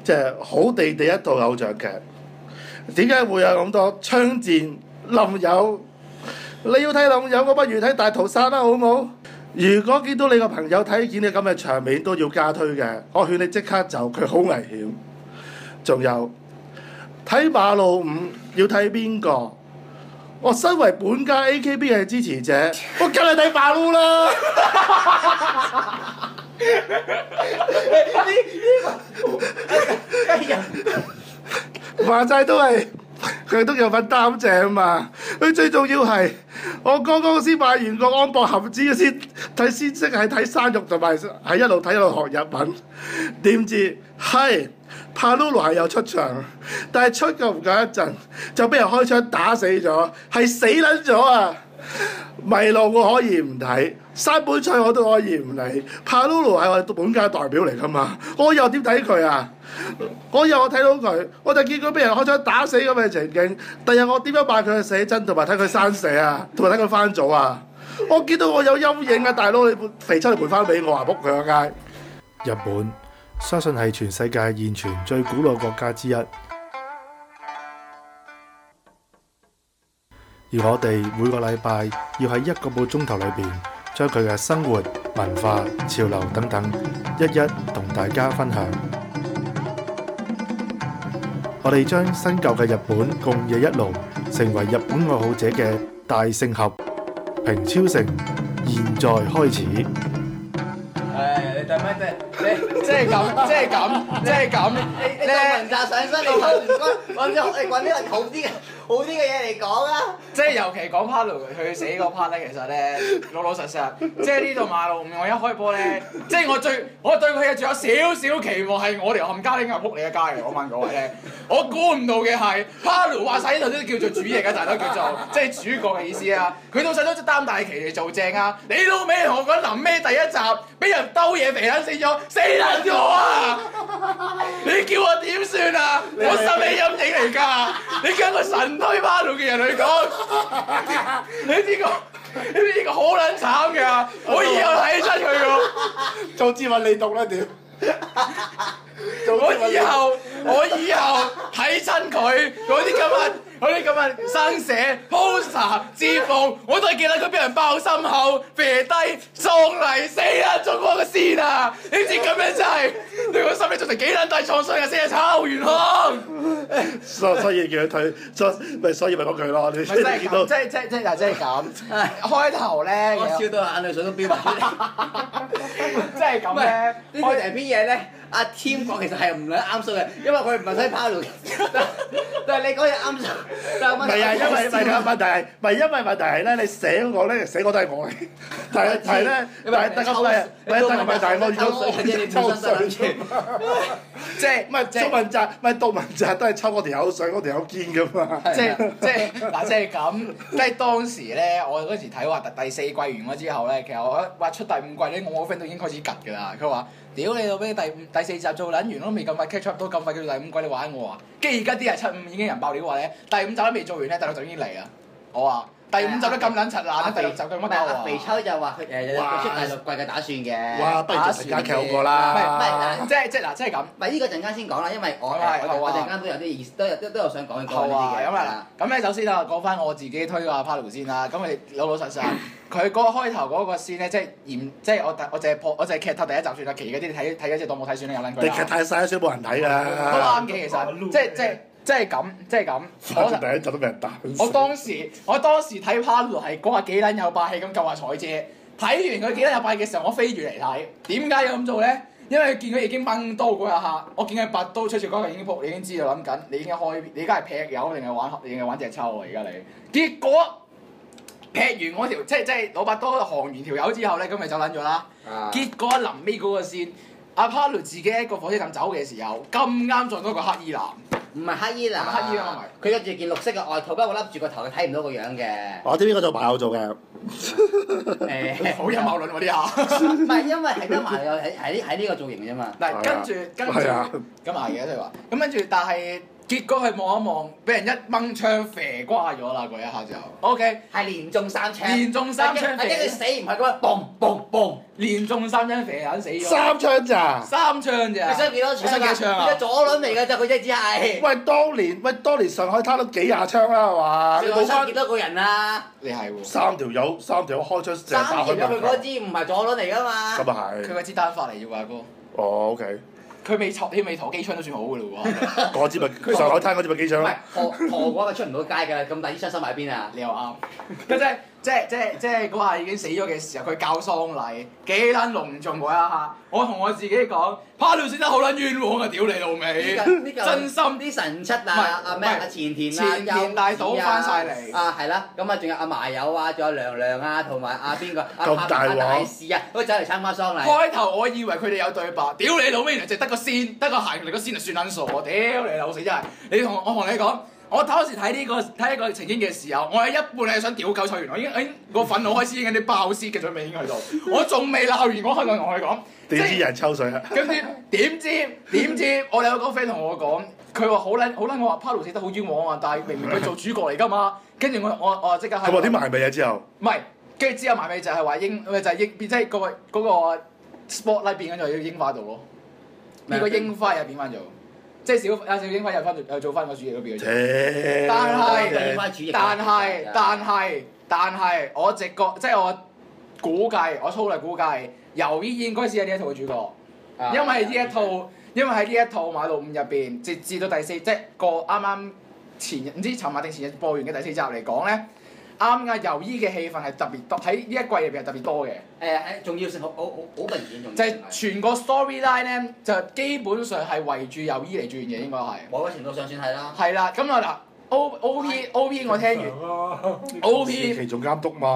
即係好地地一套偶像劇。點解會有咁多槍戰林友？你要睇林友，我不如睇大屠殺啦，好唔好？如果見到你個朋友睇見你咁嘅場面都要加推嘅，我勸你即刻走，佢好危險。仲有睇馬路5要睇邊個？我身為本家 AKB 嘅支持者，我梗係睇馬路啦。話齋都係佢都有份擔正嘛。佢最重要係我剛剛先買完個安博盒子先識係睇生肉同埋係一路睇一路學日文。點知係帕魯魯係有出場，但係出夠唔夠一陣就俾人開槍打死咗，係死撚咗啊！迷路我可以唔睇，山本菜我都可以唔理，帕魯魯係我本家代表嚟㗎嘛，我又點睇佢啊？我睇到佢，我就見佢俾人開槍打死咁嘅情景。第日我點樣買佢嘅寫真同埋睇佢生死啊，同埋睇佢翻組啊？我見到我有陰影啊！大佬，你肥出嚟賠翻俾我啊！仆佢個街！日本相信係全世界現存最古老國家之一，而我哋每個禮拜要喺1個半鐘頭裏邊，將佢嘅生活、文化、潮流等等，一一同大家分享。我哋將新舊嘅日本共冶一爐，成為日本愛好者嘅大聖合。平超城現在開始。 你對咩即係咁，你做文摘上身，你唔該揾啲好啲嘅嘢嚟講啊！ 即係尤其講 Palu 佢死嗰 part 咧，其實咧老實，即係呢度馬路5，我一開波咧，即係我對佢仲有少少期望係我哋冚家拎入屋你嘅家嘅，我問各位咧，我估唔到嘅係 Palu 話晒呢度都叫做主役啊，大家叫做即係主角嘅意思啊！佢到細都擔大旗嚟做正啊！你老味同我講臨尾第一集俾人兜嘢肥撚死咗，死撚咗啊！你叫我點算啊？我心理陰影嚟㗎！你跟個神推 Palu 嘅人去講，你呢個好撚慘㗎！我以後睇親佢喎， 早知揾你讀啦屌！ 我以後睇親佢嗰啲咁嘅生寫 poster 字幕，我都係記得佢俾人爆心口、肥低、撞嚟死啦，中我個線啊！你知咁樣真係對我心理造成幾撚大創傷啊！死啊炒元康， 所以叫佢退，所以咪講佢咯。你見到即係咁。開頭咧， 我笑到眼淚水都飆埋出嚟。 即係咁咧。 呢個成篇嘢咧，阿 Tim 講其實係唔係啱數嘅，因為佢唔係睇 Palu 嘅。但係你講嘢啱數。唔係啊，因為問題係咧，你寫嗰個咧，寫個都係我嚟。但係咧，但係我遇到抽水， 即係唔係讀文摘都係抽我條口水，我條口堅㗎嘛。 即係咁，即係當時咧，我嗰時睇話第4季完咗之後咧，其實我話出第5季咧，我個 friend 都已經開始趌㗎啦。佢話：屌你老味，第4集做撚完都未咁快 catch up 到，咁快叫做第5季你玩我啊！跟住而家啲人7、5已經人爆料話咧，第5集都未做完咧，第6集已經嚟啦。我話第5集都咁撚柒啦，第6集咁乜鳩啊？ 肥秋就話佢有出第6季嘅打算嘅。 哇！不如做時間劇好過啦。 唔係， 即係咁。 唔係呢個陣間先講啦，因為我陣間都有啲意思，都有想講一講呢啲嘅。 咁啊，咁咧首先啊，講翻我自己推個 Palu 先啦。咁你老實，佢嗰個開頭嗰個先咧，即係我淨係劇透第1集算啦，其餘嗰啲睇嗰隻當冇睇算啦，有撚佢。 你劇睇晒，所以冇人睇㗎。 都啱嘅，其實即係咁。 反正第1集都俾人打。 我當時睇 Palu 係嗰下幾撚有霸氣咁救下彩姐，睇完佢幾撚有霸氣嘅時候，我飛住嚟睇。點解要咁做咧？因為見佢已經掹刀嗰一下，我見佢拔刀出住嗰個已經撲，你已經知道諗緊，你已經開，你而家係劈友定係玩隻抽啊？而家你，結果劈完嗰條即係攞把刀行完條友之後咧，咁咪走撚咗啦。結果臨尾嗰個線，阿 Palu 自己喺個火車站走嘅時候，咁啱撞到個黑衣男。 唔係黑衣男，佢着住件綠色嘅外套，不過笠住個頭，佢睇唔到個樣嘅。 我知邊個做排友做嘅。 好陰謀論喎啲下。 唔係，因為係得埋喺呢個造型啫嘛。 嗱，跟住咁係嘅，即係話，咁跟住，但係結果係望一望，俾人一掹槍射瓜咗啦！嗰一刻就 OK， 係連中3槍， 連中3槍係驚佢死唔係咁樣，嘣嘣嘣， 連中3槍射人死咗。 3槍咋？ 3槍咋？ 你想幾多槍你想幾多槍啊？ 佢左輪嚟㗎咋，佢真係只係。 喂，當年上海灘都幾廿槍啦，係嘛？你冇翻上幾多個人啊？ 你係喎。 3條友開槍射三打開條佢嗰支唔係左輪嚟㗎嘛？ 咁啊係。 佢嗰支單發嚟啫喎，阿哥。 哦，OK。 佢未陀機槍都算好㗎啦喎。 嗰支咪上海灘嗰支咪機槍唔咯係。陀嘅話，佢出唔到街㗎，咁大支槍收埋邊啊？ 你又啱。即係嗰下已經死咗嘅時候，佢教喪禮幾撚隆重嗰一刻，我同我自己講，帕魯斯真係好撚冤枉啊！屌你老味，真心啲神七啊，阿咩阿前田啊， 前田大倒翻晒嚟啊，係啦，咁啊仲有阿麻友啊，仲有娘娘啊，同埋阿邊個咁大鑊大士啊，都走嚟參加喪禮。 開頭我以為佢哋有對白，屌你老味，原來就得個仙，得個行嚟個仙就算撚傻，屌你老死真係！我同你講。我當時睇呢個情景嘅時候，我有一半係想屌鳩蔡元，我已經個憤怒開始已經啲爆泄嘅準備已經去到，我仲未鬧完，我開頭同佢講， 點知有人抽水啊？ 跟住點知我有個 friend 同我講，佢話好撚，我話 Palu 死得好冤枉啊，但係明明佢做主角嚟㗎嘛，跟住我即刻係。 佢話點埋尾啊之後？ 唔係，跟住之後埋尾就係話即係嗰個 spotlight 變緊就要櫻花度咯，呢個櫻花又變翻咗。即係小櫻花又做翻個主役嗰邊嘅啫，但係我直覺即係我粗略估計，由依應該先係呢一套嘅主角，因為喺呢一套馬路5入邊，直至到第4即係個啱啱唔知尋日定前日播完嘅第4集嚟講咧。啱㗎，由依嘅戲份係特別多，喺呢一季入邊係特別多嘅。 重要性好明顯， 就係全個 storyline 咧，就基本上係圍住由依嚟轉嘅，應該係。 某個程度上算係啦。 係啦，咁啊嗱，OP 我聽完，OP 其中監督嘛。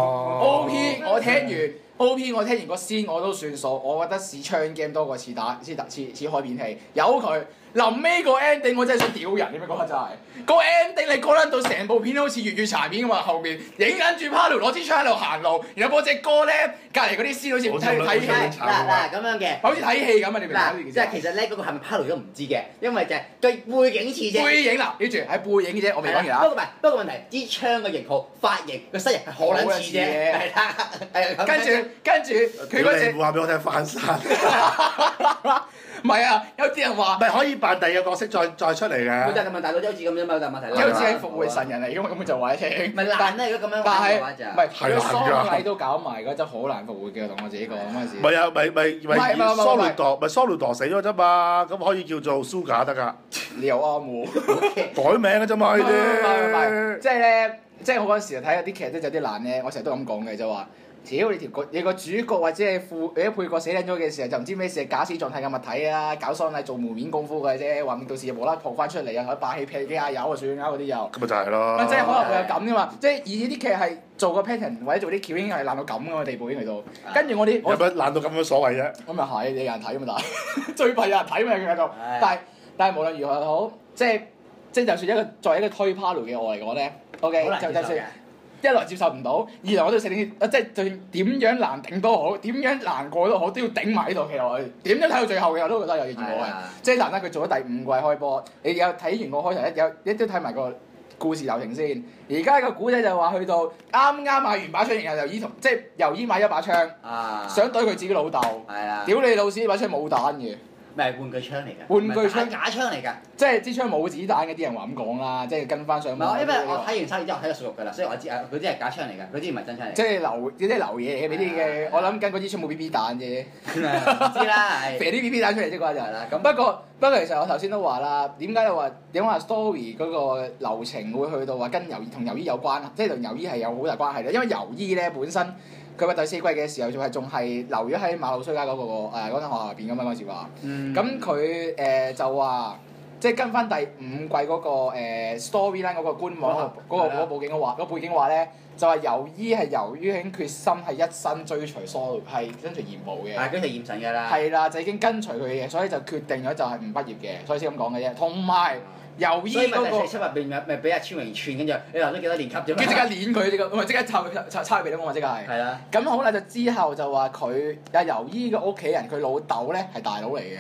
OP 我聽完個先我都算數，我覺得似槍 game 多過似開片戲，由佢。臨尾個 ending 我真係想屌人，你咪覺得真係個 ending 你講撚到成部片都好似粵語殘片咁嘛，後面影緊住 Palu 攞支槍喺度行路，然後播隻歌咧，隔離嗰啲師好似睇戲嗱咁樣嘅， 好似睇戲咁啊！你明唔明？ 即係其實咧嗰個係咪 Palu 都唔知嘅，因為就係對背景似啫。 背影嗱，記住係背影啫，我未講完啊。 不過問題，支槍嘅型號、髮型、個身形係好撚似啫，係啦， 跟住佢嗰隻話俾我聽翻山。 唔係啊，有啲人話唔係可以扮第二個角色再出嚟嘅。 佢就係問大佬周子咁啫嘛，但係問題好似係復活神人嚟，咁就話你聽。 咪難咧，如果咁樣但係嘅話就唔係佢喪禮都搞埋嗰陣好難復活嘅，同我自己講嗰陣時。 唔係啊，咪蘇魯朵死咗啫嘛，咁可以叫做 Suga 得㗎。 你又啱喎， 改名嘅啫嘛呢啲。 即係咧，即係我嗰陣時睇有啲劇咧，有啲難咧，我成日都咁講嘅就話。屌你個主角或者係你啲配角死撚咗嘅時候，就唔知咩事係假死狀態嘅物體啊！搞喪禮做門面功夫嘅啫，話唔定到時又無啦啦撲翻出嚟啊！霸氣劈幾下友啊算啦嗰啲又。咁咪就係咯。 即係可能會有咁噶嘛，即係以啲劇係做個 pattern 或者做啲橋已經係爛到咁咁嘅地步已經去到。跟住我有乜爛到咁嘅所謂啫？ 咁又係你有人睇嘛？但係最弊有人睇嘛佢喺度。但係無論如何好，即係就算作為一個推 Palu 嘅我嚟講咧 ，OK 就算。一來接受唔到，二來我都設定，即係就算點樣難頂都好，點樣難過都好，都要頂埋呢套戲落去。點樣睇到最後嘅我都覺得有意義嘅。即係難得佢做咗第5季開播，你有睇完個開頭一都睇埋個故事流程先。而家個古仔就話去到啱買完把槍，然後由依買一把槍，想對佢自己老豆。屌你老屎！呢把槍冇彈嘅。 咩係玩具槍嚟㗎？ 玩具槍假槍嚟㗎。即係支槍冇子彈嘅，啲人話咁講啦，即係跟翻上。 唔係，因為我睇完生意之後睇到熟肉㗎啦，所以我知啊，佢啲係假槍嚟㗎，佢啲唔係真槍嚟。 即係流嘢俾啲嘅，我諗緊嗰支槍冇 BB 彈啫。 唔知啦，係。 射啲 BB 彈出嚟啫啩就係啦。咁不過其實我頭先都話啦，點解話 story 嗰個流程會去到話跟同遊醫有關，即係同遊醫係有好大關係咧？因為遊醫咧本身。佢話第4季嘅時候仲係留咗喺馬路衰街嗰間學校入邊㗎嘛嗰陣時話，咁佢就話即係跟翻第5季嗰個storyline 嗰個官網嗰個背景話咧，就係遊醫係由於喺決心係一生追隨跟隨嚴母嘅， 係跟隨嚴神㗎啦， 係啦就已經跟隨佢嘅，所以就決定咗就係唔畢業嘅，所以先咁講嘅啫，同埋。遊醫嗰個， 所以咪第4輯入邊咪俾阿超榮串，跟住你留咗幾多年級啫嘛？ 跟住即刻攆佢，唔係即刻抄佢鼻窿嘛？即刻係。係啦。咁好啦，就之後就話佢阿遊醫嘅屋企人，佢老豆咧係大佬嚟嘅，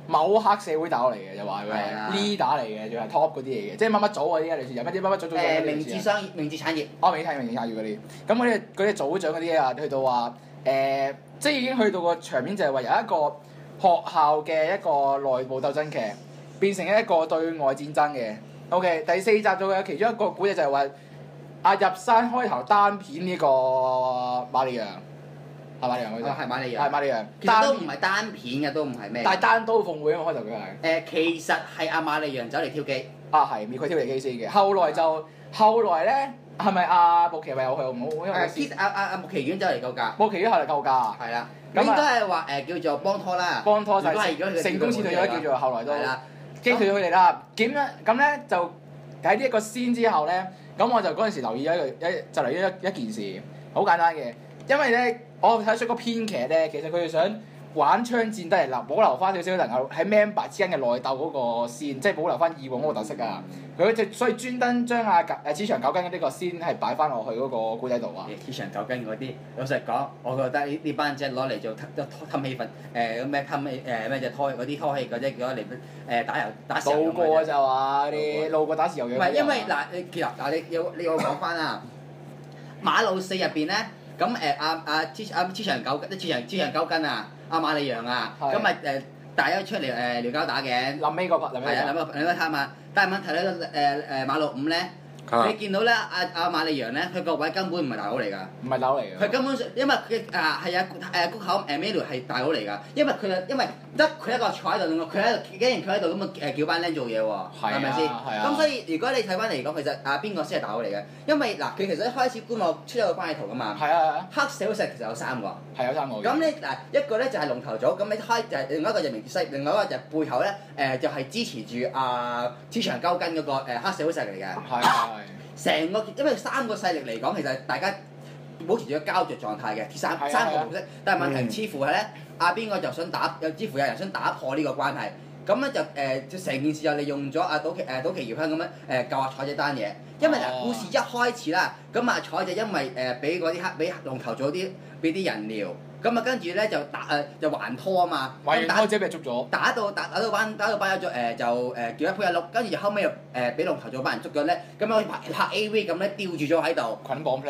某黑社會大佬嚟嘅，就話佢係係啊 leader 嚟嘅，仲係 top 嗰啲嚟嘅，即係乜乜組嗰啲啊，類似有乜啲乜乜組嗰啲明治商業、明治產業。 我未睇明治產業嗰啲，咁嗰啲組長嗰啲啊，去到話即係已經去到個場面就係話由一個學校嘅一個內部鬥爭劇，變成一個對外戰爭嘅。OK， 第4集就有其中一個古仔就係話入山開頭單片呢個瑪利亞，係瑪利亞嗰啲， 係瑪利亞。 係瑪利亞， 其實都唔係單片嘅，都唔係咩。 但係單刀鳳會啊嘛，開頭佢係。 其實係阿瑪利亞走嚟挑機。 係佢挑嚟機先嘅，後來咧係咪阿木奇咪有去？唔好， 阿木奇丸走嚟救駕。 木奇丸後嚟救駕。 係啦。 咁應該係話叫做幫拖啦。 幫拖晒如果係如果佢成功撤退咗，叫做後來都係啦。 擊退咗佢哋啦。點咧？咁咧就喺呢一個先之後咧，咁我就嗰陣時留意咗一件事，好簡單嘅。因為咧，我睇出個編劇咧，其實佢哋想玩槍戰都係保留翻少少能夠喺 member 之間嘅內鬥嗰個線，即係保留翻以往嗰個特色啊。佢所以專登將此場九斤呢個先係擺翻落去嗰個古仔度啊。 此場九斤嗰啲，老實講，我覺得呢班即係攞嚟做氹氣氛，咩氹氣咩就拖嗰啲拖氣嗰啲，攞嚟打豉油用嘅啫。 路過就話啲路過打豉油樣。 唔係因為嗱，其實嗱你要講翻啊，馬路4入邊咧，咁此場九斤啊，阿馬利揚啊，咁咪大家出嚟撩交打嘅。 臨尾嗰 part， 係啊，臨尾攤嘛。但係問題咧，馬路5咧，你見到咧阿馬利揚咧，佢個位根本唔係大佬嚟㗎。唔係樓嚟㗎。佢根本上，因為佢係谷口Melo 係大佬嚟㗎，因為得佢一個坐喺度，竟然佢喺度咁叫班僆做嘢喎，係咪先？咁所以如果你睇翻嚟講，其實邊個先係大佬嚟嘅？因為嗱，佢其實一開始官網出咗個關係圖㗎嘛。係啊。黑社會勢其實有3個。係有3個。咁你嗱一個咧就係龍頭組，咁你開就係另外一個就明治勢，另外一個就係背後咧就係支持住此場鳩筋嗰個黑社會勢力嚟嘅。係。成個因為3個勢力嚟講，其實大家保持住個膠着狀態嘅，三個模式。但係問題似乎係咧，邊個就想似乎有人想打破呢個關係。咁咧就成件事就利用咗島崎遙香咁樣救阿彩這單嘢。因為嗱故事一開始啦，咁阿彩就因為俾龍頭組俾啲人撩。咁跟住咧就還拖啊嘛，還完拖即係俾人捉咗，打到班友咗叫一鋪一碌，跟住就後尾又俾龍頭組班人捉咗咧，咁樣拍 AV 咁咧吊住咗喺度，捆綁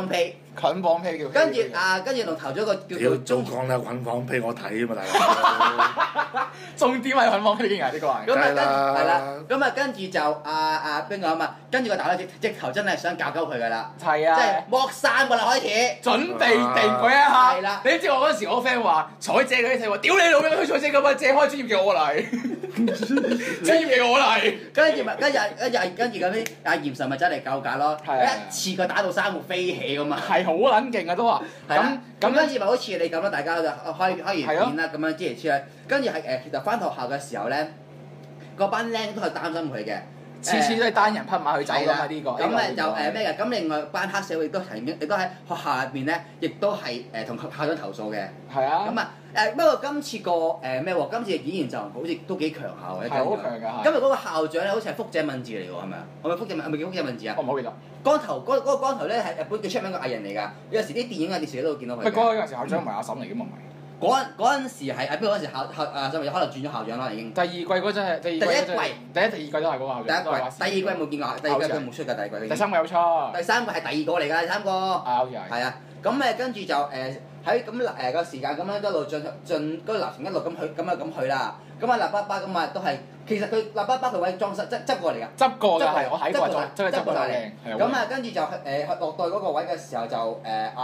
play 叫，跟住龍頭組個叫做早講啦，捆綁俾我睇啊嘛，大佬。 重點係捆綁 play 啊，呢個係。 咁係啦，咁跟住就邊個啊嘛，跟住個大佬直頭真係想搞鳩佢㗎啦，係啊，即係剝衫㗎啦開始，準備定佢一下，係啦。你知我嗰陣時，我 friend 話彩姐嗰啲睇話，屌你老味，佢彩姐咁啊，借開專業叫我嚟，專業叫我嚟。跟住咁啲阿嚴神咪走嚟救駕咯，一次佢打到3個飛起咁啊，係好撚勁啊都話。咁跟住咪好似你咁啦，大家就開完片啦，咁樣之類之類。跟住其實翻學校嘅時候咧，嗰班僆都係擔心佢嘅。次次都係單人匹馬去走㗎嘛呢個。咁就咩嘅？咁另外班黑社會亦都喺學校入邊咧，亦都係同校長投訴嘅。係啊。咁不過今次咩喎？今次嘅演員就好似都幾強效嘅。係好強㗎。今日嗰個校長咧，好似係福井敏治嚟喎，係咪啊？係咪福井敏治啊？我唔好記得。光頭嗰個光頭咧係日本幾出名嘅藝人嚟㗎。有時啲電影啊電視都會見到佢。佢嗰陣時校長唔係阿嬸嚟㗎嘛？唔係。嗰陣時係不過嗰陣時可能轉咗校長啦已經。第二季嗰陣係第一季，第二季都係嗰個校長。第二季冇見過，第二季佢冇出㗎，第二季。第三季有出。第三季係第二個嚟㗎，第三個。好似係。係啊，咁跟住就喺咁個時間咁樣一路進嗰個流程一路咁去啦。咁立爸爸咁都係，其實佢立爸爸佢位裝飾執過嚟㗎。執過㗎係，我睇過真係執過嚟。咁跟住就落到嗰個位嘅時候就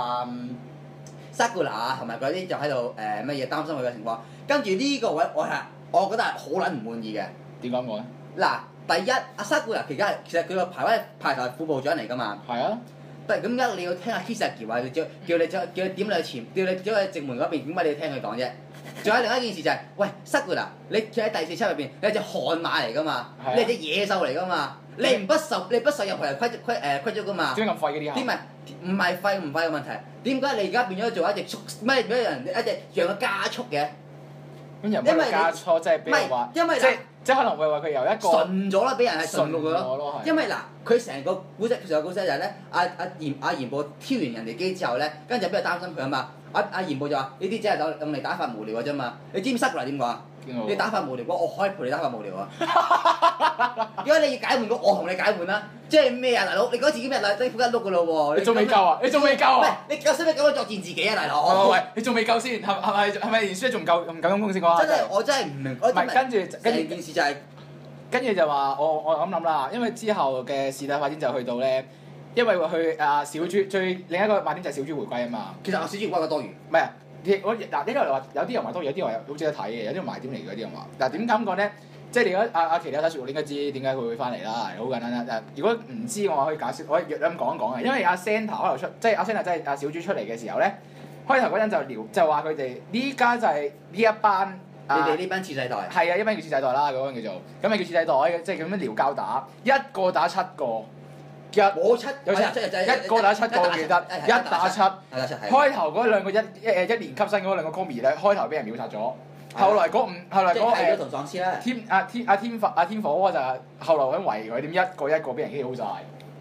Sakura 同埋嗰啲就喺度乜嘢擔心佢嘅情況，跟住呢個位我覺得係好撚唔滿意嘅。點解我咧？嗱，第一阿 Sakura 其實佢個排頭係副部長嚟㗎嘛。係啊。但係咁解你要聽阿 Hisaki 話，叫你點你去前，叫你走去正門嗰邊，點解你要聽佢講啫？仲有另一件事就係，喂 Sakura，你喺第4輯入邊，你係隻悍馬嚟㗎嘛，你係隻野獸嚟㗎嘛，你不受任何人規則㗎嘛。點解咁廢嗰啲啊？點咪唔係廢唔廢嘅問題？點解你而家變咗做一隻咩俾人一隻讓佢加速嘅？咁又唔係加速，即係俾人話，因為即係可能會話佢由一個順咗啦，俾人係順過佢咯。因為嗱，佢成個古仔就係咧，阿嚴部挑完人哋機之後咧，跟住俾人擔心佢啊嘛。阿嚴部就話：呢啲只係用嚟打發無聊嘅啫嘛。你知唔知 Sakura 點講啊？ 你打發無聊，我可以陪你打發無聊啊！如果你要解悶歌，我同你解悶啦。即係咩啊，大佬？你嗰自己咩啦？即係撲一碌噶咯喎！ 你仲未夠啊？你仲未夠啊？ 你夠使唔使咁樣作戰自己啊，大佬？ 喂，你仲未夠先？係咪連書仲唔夠咁風先講？ 真係我真係唔明。唔係跟住件事就係。 跟住就話我咁諗啦，因為之後嘅事態發展就去到咧，因為佢小豬另一個賣點就係小豬回歸啊嘛。 其實小豬回歸多餘。 唔係，嗱呢個話有啲人話多餘，有啲人話好值得睇嘅，有啲人賣點嚟嘅，有啲人話。嗱點咁講咧？即係你如果阿奇你有睇《雪狐》，你應該知點解佢會翻嚟啦，好簡單啦。如果唔知我可以解釋，我約咁講一講啊。因為阿 Santa 開頭出，即係阿 Santa 即係阿小豬出嚟嘅時候咧，開頭嗰陣就話佢哋呢家就係呢一班。 你哋呢班次世代係啊，一班叫次世代啦，嗰個叫做，咁咪叫次世代嘅，即係咁樣撩交打，一個打7個， 冇7， 有一個打7個，我記得1打7，開頭嗰兩個一年級生嗰兩個 Komi 咧，開頭俾人秒殺咗，後來嗰同喪屍啦， 天火就後來揾圍佢，點一個一個俾人 K 好晒。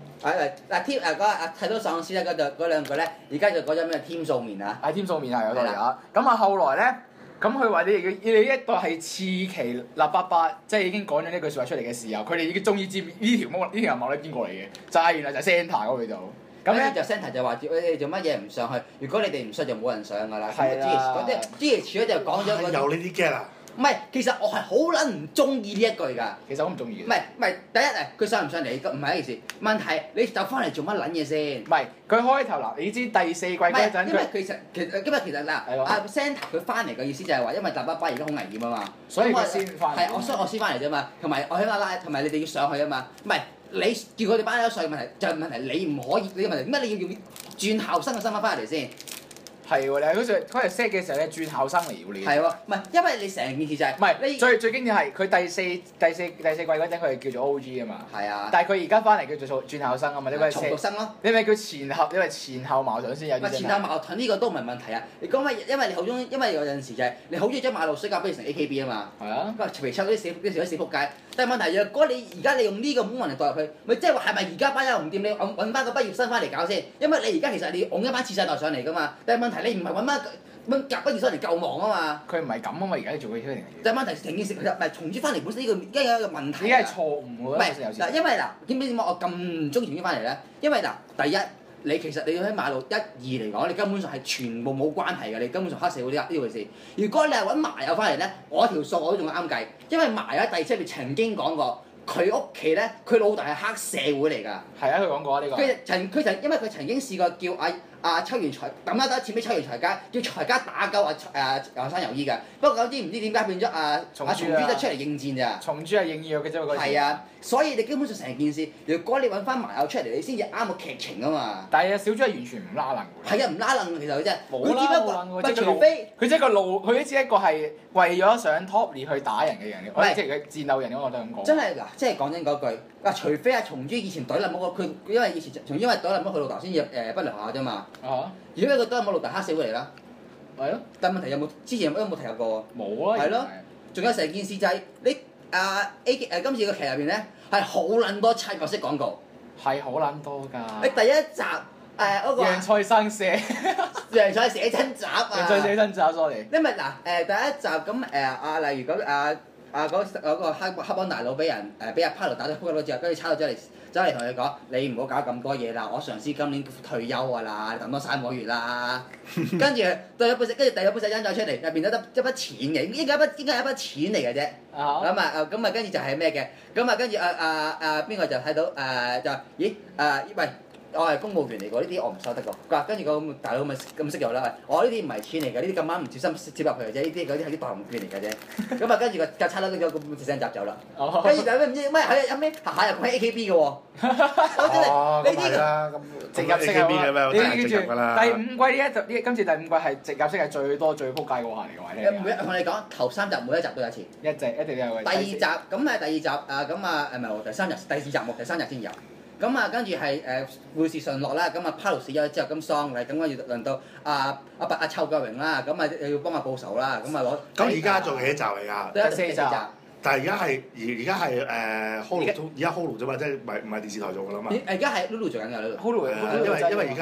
睇到喪屍咧嗰兩個咧，而家就改咗咩添素面啊？ 添素面係有道理啊，咁啊後來咧。咁佢話你一個係次期立88，即係已經講咗呢句説話出嚟嘅時候，佢哋已經終於知呢條毛係邊個嚟嘅，就係原來就係 Santa 嗰個度。咁咧就 Santa 就話你哋做乜嘢唔上去？如果你哋唔信就冇人上㗎啦。 係啦。 嗰啲之前就講咗有呢啲 get 啊！ 唔係，其實我係好撚唔中意呢一句㗎。 其實我唔中意嘅。 唔係，第一佢上唔上嚟唔係一件事。問題你就翻嚟做乜撚嘢先？ 唔係，佢開頭嗱，你知第4季嗰陣因為其實嗱，阿 Santa 佢翻嚟嘅意思就係話，因為立88而家好危險啊嘛。 所以佢先翻嚟。 係，所以我先翻嚟啫嘛。同埋我起碼同埋你哋要上去啊嘛。唔係你叫佢哋班友上去，問題就係問題你唔可以，你嘅問題點解你要轉校生嘅身份翻嚟先？ 係喎，你嗰陣 set 嘅時候咧轉校生嚟喎你。 係喎，唔係因為你成件事就係唔係你最經典係佢第四季嗰陣佢係叫做 O.G. 啊嘛。係啊。但係佢而家翻嚟叫做轉校生啊嘛，呢個係重讀生咯。 你咪叫因為前後矛盾先有啲。 前後矛盾呢個都唔係問題啊！你講乜？因為你好中意，因為有陣時就係你好中意將馬路水教變成 A.K.B. 啊嘛。係啊。咁除出嗰啲死仆街，但係問題若果你而家你用呢個本文嚟代入去，咪即係話係咪而家班友唔掂？你揾翻個畢業生翻嚟搞先，因為你而家其實你要擁一班次世代上嚟㗎嘛。但係問題你唔係揾翻。咁夾畢業生嚟救亡啊嘛！ 佢唔係咁啊嘛，而家做嘅出嚟。 但係問題成件事其實唔係重組翻嚟本身呢個，而家有一個問題。 而家係錯誤喎。 唔係嗱，因為嗱，點解我咁唔中意重組翻嚟咧？因為嗱，第一你其實你要喺馬路1、2嚟講，你根本上係全部冇關係嘅，你根本上黑社會呢回事。如果你係揾麻友翻嚟咧，我條數我都仲啱計，因為麻友第二輯你曾經講過。佢屋企咧，佢老豆係黑社會嚟㗎。係啊， 佢講過啊呢個。 因為佢曾經試過叫阿秋元才抌咗一次俾秋元才家，叫才家打鳩阿山由衣㗎。不過唔知點解變咗松豬就出嚟應戰咋？ 松豬係應約嘅啫喎， 係啊，所以你基本上成件事，如果你揾翻麻友出嚟，你先至啱個劇情啊嘛。 但係小豬係完全唔拉楞㗎。 係啊，唔拉楞其實佢真係。 冇啦冇楞除非佢即係個路，佢只一個係為咗上 top 而去打人嘅人，我即係佢戰鬥人，我覺得咁講。 真係嗱，即係講真嗰句。除非阿松豬以前懟冧嗰個佢，因為以前因為懟冧咗佢老豆先入不良學校啫嘛。如果佢懟冧我老豆黑社會嚟啦。係咯。但問題有冇之前有冇提及過？冇啊。係咯。仲有成件事就係你今次個劇入邊咧係好撚多插角式廣告。係好撚多㗎。你第一集嗰個。洋菜生寫。洋菜寫真集啊！ 洋菜寫真集 sorry。 因為嗱第一集咁例如咁嗰個黑幫大佬俾人俾阿 Paolo 打咗撲咗之後，跟住抄到走嚟同佢講：你唔好搞咁多嘢啦！我上司今年退休㗎啦，等多3個月啦。跟住第二本寫真再出嚟，入邊得一筆錢嘅，應該係一筆錢嚟嘅啫。咁跟住就係咩嘅？咁跟住邊個就睇到就咦喂！我係公務員嚟㗎，呢啲我唔收得㗎。跟住個大佬咪咁識咗啦。我呢啲唔係錢嚟㗎，呢啲咁啱唔小心接入去嘅啫。呢啲嗰啲係啲代行券嚟嘅啫。咁跟住個差佬嗰個寫真集走啦。跟住就咩唔知咩有咩下又講 AKB 嘅喎。我真係呢啲直入式嘅你記住第5季今次第5季係直入式係最多最撲街嗰下嚟嘅話咧。 同你講頭3集每一集都有一次。 一定有嘅。 第2集咁第2集唔係喎，第3集第4集冇，第3集先有。咁跟住係會事順落啦，咁Paolo死咗之後咁喪禮，咁跟住輪到阿秋國榮啦，咁又要幫佢報仇啦，咁攞。 咁而家做幾多集嚟㗎？ 第4集。 但係而家係Hulu 而家 Hulu 啫嘛，即係唔係電視台做㗎啦嘛。 而家係 Hulu 做緊㗎。 Hulu 因為而家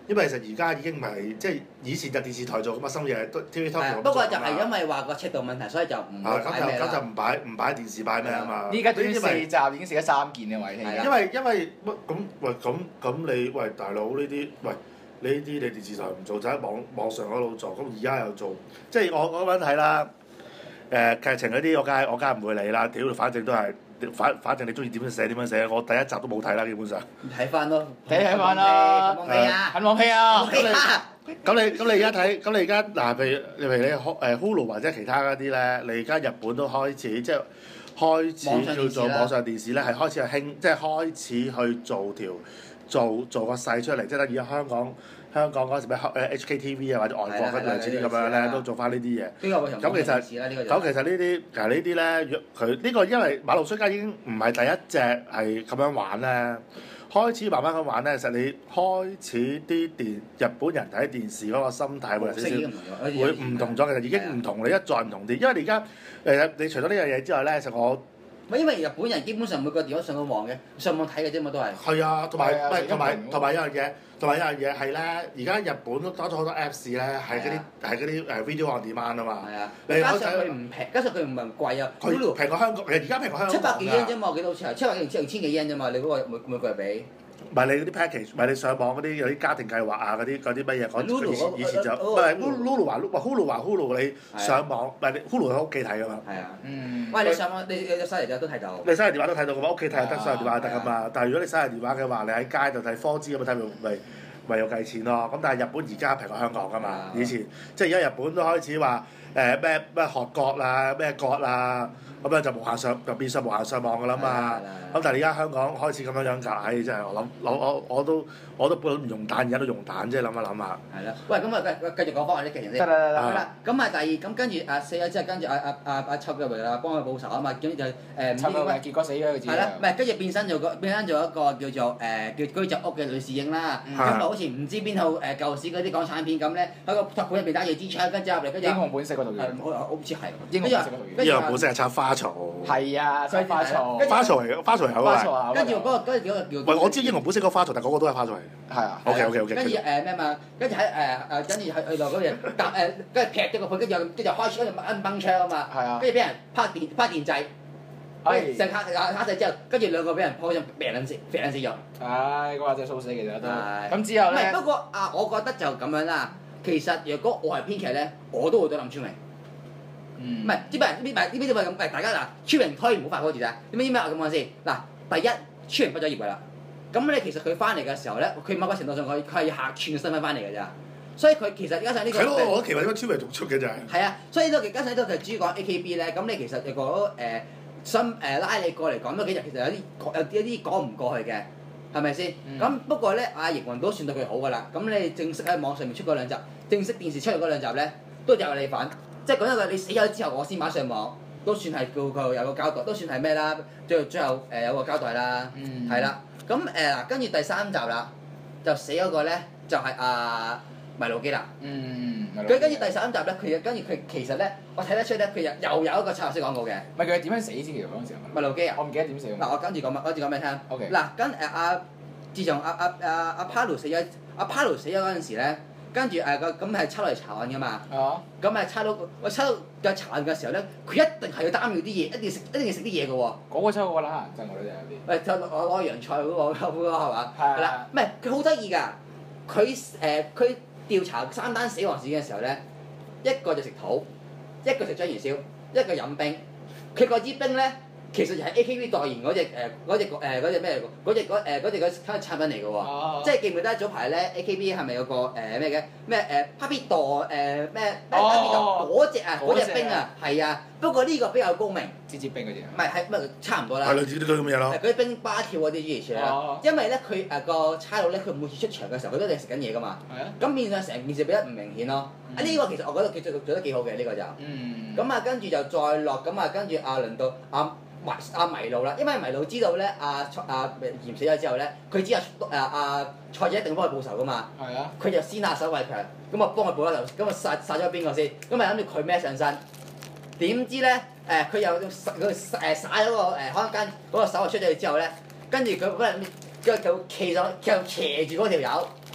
因為其實而家已經唔係即係以前就電視台做咁啊，深夜都 TV Talk 做。 不過就係因為話個尺度問題，所以就唔會擺咩啦。 咁就唔擺電視擺咩啊嘛。 依家短4集已經寫咗3件嘅位添。 因為咁你喂大佬呢啲喂呢啲你電視台唔做就喺網上嗰度做，咁而家又做，即係我咁樣睇啦。劇情嗰啲我梗係唔會理啦，屌反正都係。反正你中意點樣寫點樣寫，我第一集都冇睇啦，基本上。 睇翻咯， 睇翻啦， 肯放屁啊！ 咁你而家睇，咁你而家嗱，譬如你Hulu 或者其他嗰啲咧，你而家日本都開始即係開始叫做網上電視咧，係開始係興，即係開始去做個勢出嚟，即係而家香港嗰時咩HKTV 啊或者外國嗰類似啲咁樣咧，都做翻呢啲嘢。咁其實呢啲咧，佢呢個因為馬路衰家已經唔係第一隻係咁樣玩咧，開始慢慢咁玩咧，其實你開始啲日本人睇電視嗰個心態會有少少會唔同咗，其實已經唔同你一再唔同啲，因為你而家你除咗呢樣嘢之外咧，其實我。 因為日本人基本上每個電話上到網嘅，上網睇嘅啫嘛都係。 係啊，同埋一樣嘢係咧，而家日本都多咗好多 Apps 咧，係嗰啲video on demand 啊嘛。係啊。加上佢唔平，加上佢唔係貴啊。 佢平過香港，而家平過香港。 700幾yen啫嘛，我記得好似係700幾千幾yen啫嘛，你嗰個每個月俾。 唔係你嗰啲 package，唔係你上網嗰啲有啲家庭計劃啊，嗰啲乜嘢以前就唔係 Hulu 話 Hulu 你上網，唔係你 Hulu 喺屋企睇噶嘛。係啊。 喂，你上網你有手提電話都睇到。 你手提電話都睇到嘅嘛，屋企睇得手提電話得噶嘛。但係如果你手提電話嘅話，你喺街度睇4G咁睇咪要計錢咯。咁但係日本而家平過香港噶嘛。以前即係而家日本都開始話咩學國啦咩國啦。咁樣就變相無限上網㗎啦嘛，咁但係而家香港開始咁樣㗎，真係我都本來唔用蛋，而家都用蛋啫，諗一諗下。係啦，喂，咁啊繼續講翻我啲劇情先。得啦。咁啊第二咁跟住死咗之後，跟住阿秋嘅維啊幫佢報仇啊嘛，跟住就秋嘅維結果死咗佢自己。係啦， 唔係跟住變身做一個叫做叫居酒屋嘅女侍應啦，咁啊好似唔知邊套舊時嗰啲港產片咁咧，喺個托盤入邊打住支槍，跟住入嚟跟住。英雄本色嗰度嘅。好似係。英雄本色嗰度。 英雄本色係插花槽。 係啊，所以花槽。 花槽嚟嘅，花槽係好啊。跟住嗰個叫。 喂，我知英雄本色嗰個花槽，但係個個都係花槽嚟。 係啊。 OK。 跟住咩嘛？跟住喺跟住去到嗰樣跟住劈咗個佢，跟住開始跟住掹槍啊嘛。係啊。跟住俾人拍電掣。係。成嚇死之後，跟住兩個俾人破咗，病撚死咗。 唉，嗰個真係騷死其實都。咁之後咧。 唔係，不過我覺得就咁樣啦。其實若果我係編劇咧，我都會對林川明。唔係，呢邊就係咁。大家嗱，川明推唔好發嗰個字啊！點解我咁講先？嗱，第一，川明畢咗業㗎啦。咁咧，其實佢翻嚟嘅時候咧，佢某個程度上佢係客串嘅身份翻嚟㗎咋。所以佢其實加上呢個。係咯， 我奇怪點解川明仲出嘅就係。 係啊，所以都加上呢個主要講 AKB 咧，咁你其實如果想拉你過嚟講多幾日，其實有啲講唔過去嘅，係咪先？咁不過咧，阿營運都算對佢好㗎啦。咁你正式喺網上面出嗰2集，正式電視出嚟嗰2集咧，都有你份。即係講一句，你死咗之後，我先馬上網，都算係叫佢有個交代，都算係咩啦？最後有個交代啦，係啦。咁跟住第3集啦，就死嗰個咧就係迷路基啦。佢跟住第3集咧，佢其實咧，我睇得出咧，佢又有一個策略式廣告嘅。 唔係佢係點樣死先？其實嗰陣時迷路基啊！ 我唔記得點死。 嗱，我跟住講俾你聽。 OK。 嗱，自從阿 Palu 死咗嗰陣時咧。跟住咁係差佬嚟查案㗎嘛，咁係差佬嘅查案嘅時候咧，佢一定係要擔住啲嘢，一定要食啲嘢嘅喎。 嗰個差佬啦，真係我哋有啲。 喂，就攞洋菜嗰個係嘛？係啦，唔係佢好得意㗎，佢調查3單死亡事件嘅時候咧，一個就食土，一個食章魚燒，一個飲冰。佢嗰支冰咧，其實就係 AKB 代言嗰隻咩嗰隻產品嚟嘅喎，即係記唔記得早排咧 AKB 係咪有個咩嘅咩Papi Dor咩嗰隻冰啊，係啊，不過呢個比較高明， 支冰嗰啲唔係乜差唔多啦， 係類似啲咁嘅嘢咯， 嗰啲冰巴跳嗰啲諸如此類啦，因為咧佢個差佬咧佢每次出場嘅時候佢都一定食緊嘢㗎嘛，咁變相成件事比較唔明顯咯。呢個其實我覺得佢做得幾好嘅呢個就，咁跟住就再落咁跟住輪到迷路啦，因為迷路知道咧嚴死咗之後咧，佢知蔡姐一定幫佢報仇噶嘛。係啊。佢就先下手為強，咁啊幫佢報咗仇，咁啊殺咗邊個先？咁啊諗住佢孭上身，點知咧佢又撒咗個可能間嗰個手啊出咗去之後咧，跟住佢嗰陣佢騎住嗰條友，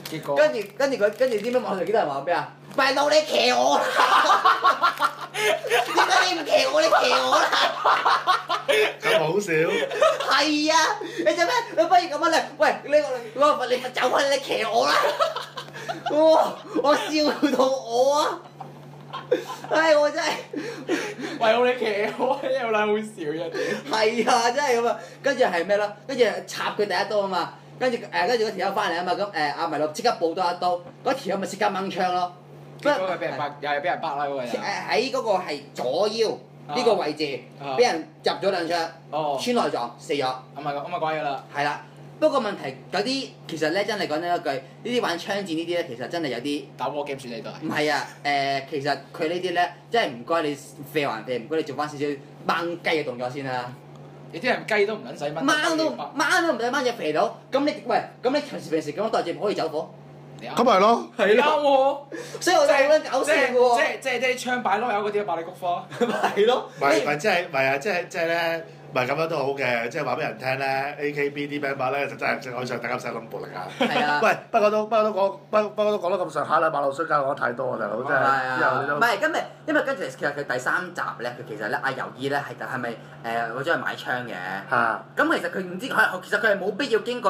結果跟住點解網上幾多人話咩啊？咪到你騎我啦！點解你唔騎我？你騎我啦！ 咁好笑。 係啊，你做咩？你不如咁啊！喂，你咪走開！你騎我啦！哇！我笑到我啊！唉，我真係為好你騎我，有撚好笑一啲。 係啊，真係咁啊！跟住係咩咯？跟住插佢第一刀啊嘛！跟住嗰條友翻嚟啊嘛！咁阿迷路即刻補多一刀，嗰條友咪即刻掹槍咯。 結果佢俾人拍，又係俾人拍啦嗰個人。 喺嗰個係左腰呢個位置，俾人入咗兩槍，穿內臟死咗。 咁咪鬼㗎啦。 係啦，不過問題嗰啲其實咧真係講真一句，呢啲玩槍戰呢啲咧其實真係有啲打 war game 算你都係。 唔係啊，其實佢呢啲咧真係唔該你飛還飛，唔該你做翻少少掹雞嘅動作先啦。 你啲人雞都唔撚使掹。 掹都唔使掹隻肥佬，咁你平時咁多袋隻可以走火？ 咁咪咯。 係啦喎， 所以我真係好撚搞笑嘅喎。 即係啲槍擺籮柚嗰啲百里菊花。 係咯。 唔係即係咧，唔係咁樣都好嘅，即係話俾人聽咧 ，AKB 啲 member 咧就真係可以上大家使諗暴力啊！ 係啊。 喂，不過都講得咁上下啦，馬路衰家講得太多啊，大佬真係。 係啊。唔係，因為跟住其實佢第三集咧，佢其實咧阿尤伊咧係咪為咗去買槍嘅？ 嚇。 咁其實佢唔知其實佢係冇必要經過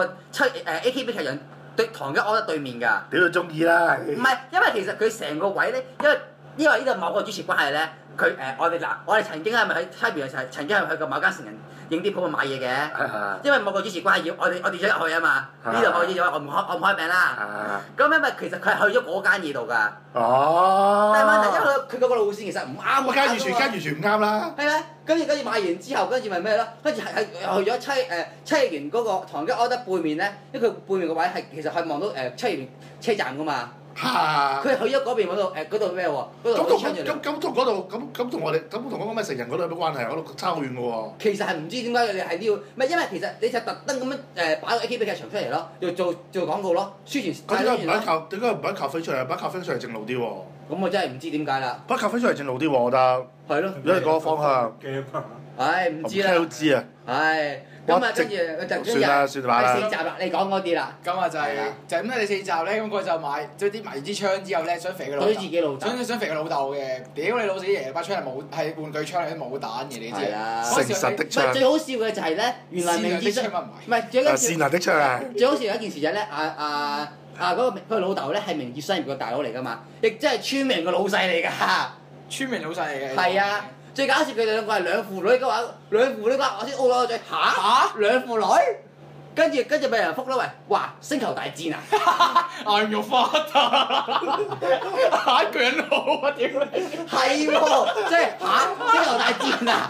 AKB 劇場對唐吉柯德對面㗎。 屌佢中意啦！ 唔係，因為其實佢成個位咧，因為呢度某個主持關係咧，佢我哋曾經係咪喺西邊嘅時候，曾經係去過某間成人影碟鋪度買嘢嘅。因為某個主持關係要我哋想入去啊嘛，呢度可以咗，我唔開名啦。咁因為其實佢係去咗嗰間嘢度㗎。 哦。 但係問題因為佢嗰個路線其實唔啱。 我跟住完全唔啱啦。 係咩？跟住買完之後，跟住咪咩咯？跟住係去咗七園嗰個唐吉柯德背面咧，因為佢背面個位係其實係望到七園車站㗎嘛。 嚇！ 佢去咗嗰邊嗰度咩喎？嗰度咁同嗰度咁同我哋同嗰個咩成人嗰度有咩關係啊？嗰度差好遠嘅喎。 其實係唔知點解你係呢個，唔係因為其實你就特登咁樣擺個 AKB 劇場出嚟咯，做廣告咯，宣傳。 點解唔擺咖啡出嚟？擺咖啡出嚟正路啲喎。 咁我真係唔知點解啦。 擺咖啡出嚟正路啲喎，我覺得。係咯。如果係嗰個方向。唉， 唔知啦。 都知啊。 唉。咁啊，跟住算啦，第四集啦，你講嗰啲啦。咁啊就係咁啦，第四集咧，咁佢就買咗啲迷之槍之後咧，想肥佢老豆。對自己老豆。想肥佢老豆嘅，屌你老死爺！把槍係玩具槍嚟，都冇彈嘅，你知啊？ 誠實的槍。 最好笑嘅就係咧，原來明知槍唔係最善良的槍啊！ 最好笑嘅一件事就係咧，嗰個老豆咧係明業商業嘅大佬嚟㗎嘛，亦即係村民嘅老細嚟㗎。 村民老細嚟嘅。 係啊。最搞笑佢哋兩個係兩父女嘅話，我先 O 咗個嘴嚇兩父女，跟住俾人覆啦喂，哇星球大戰啊 ！I'm your father， 下一句人好啊屌你！ 係喎，即係星球大戰啊！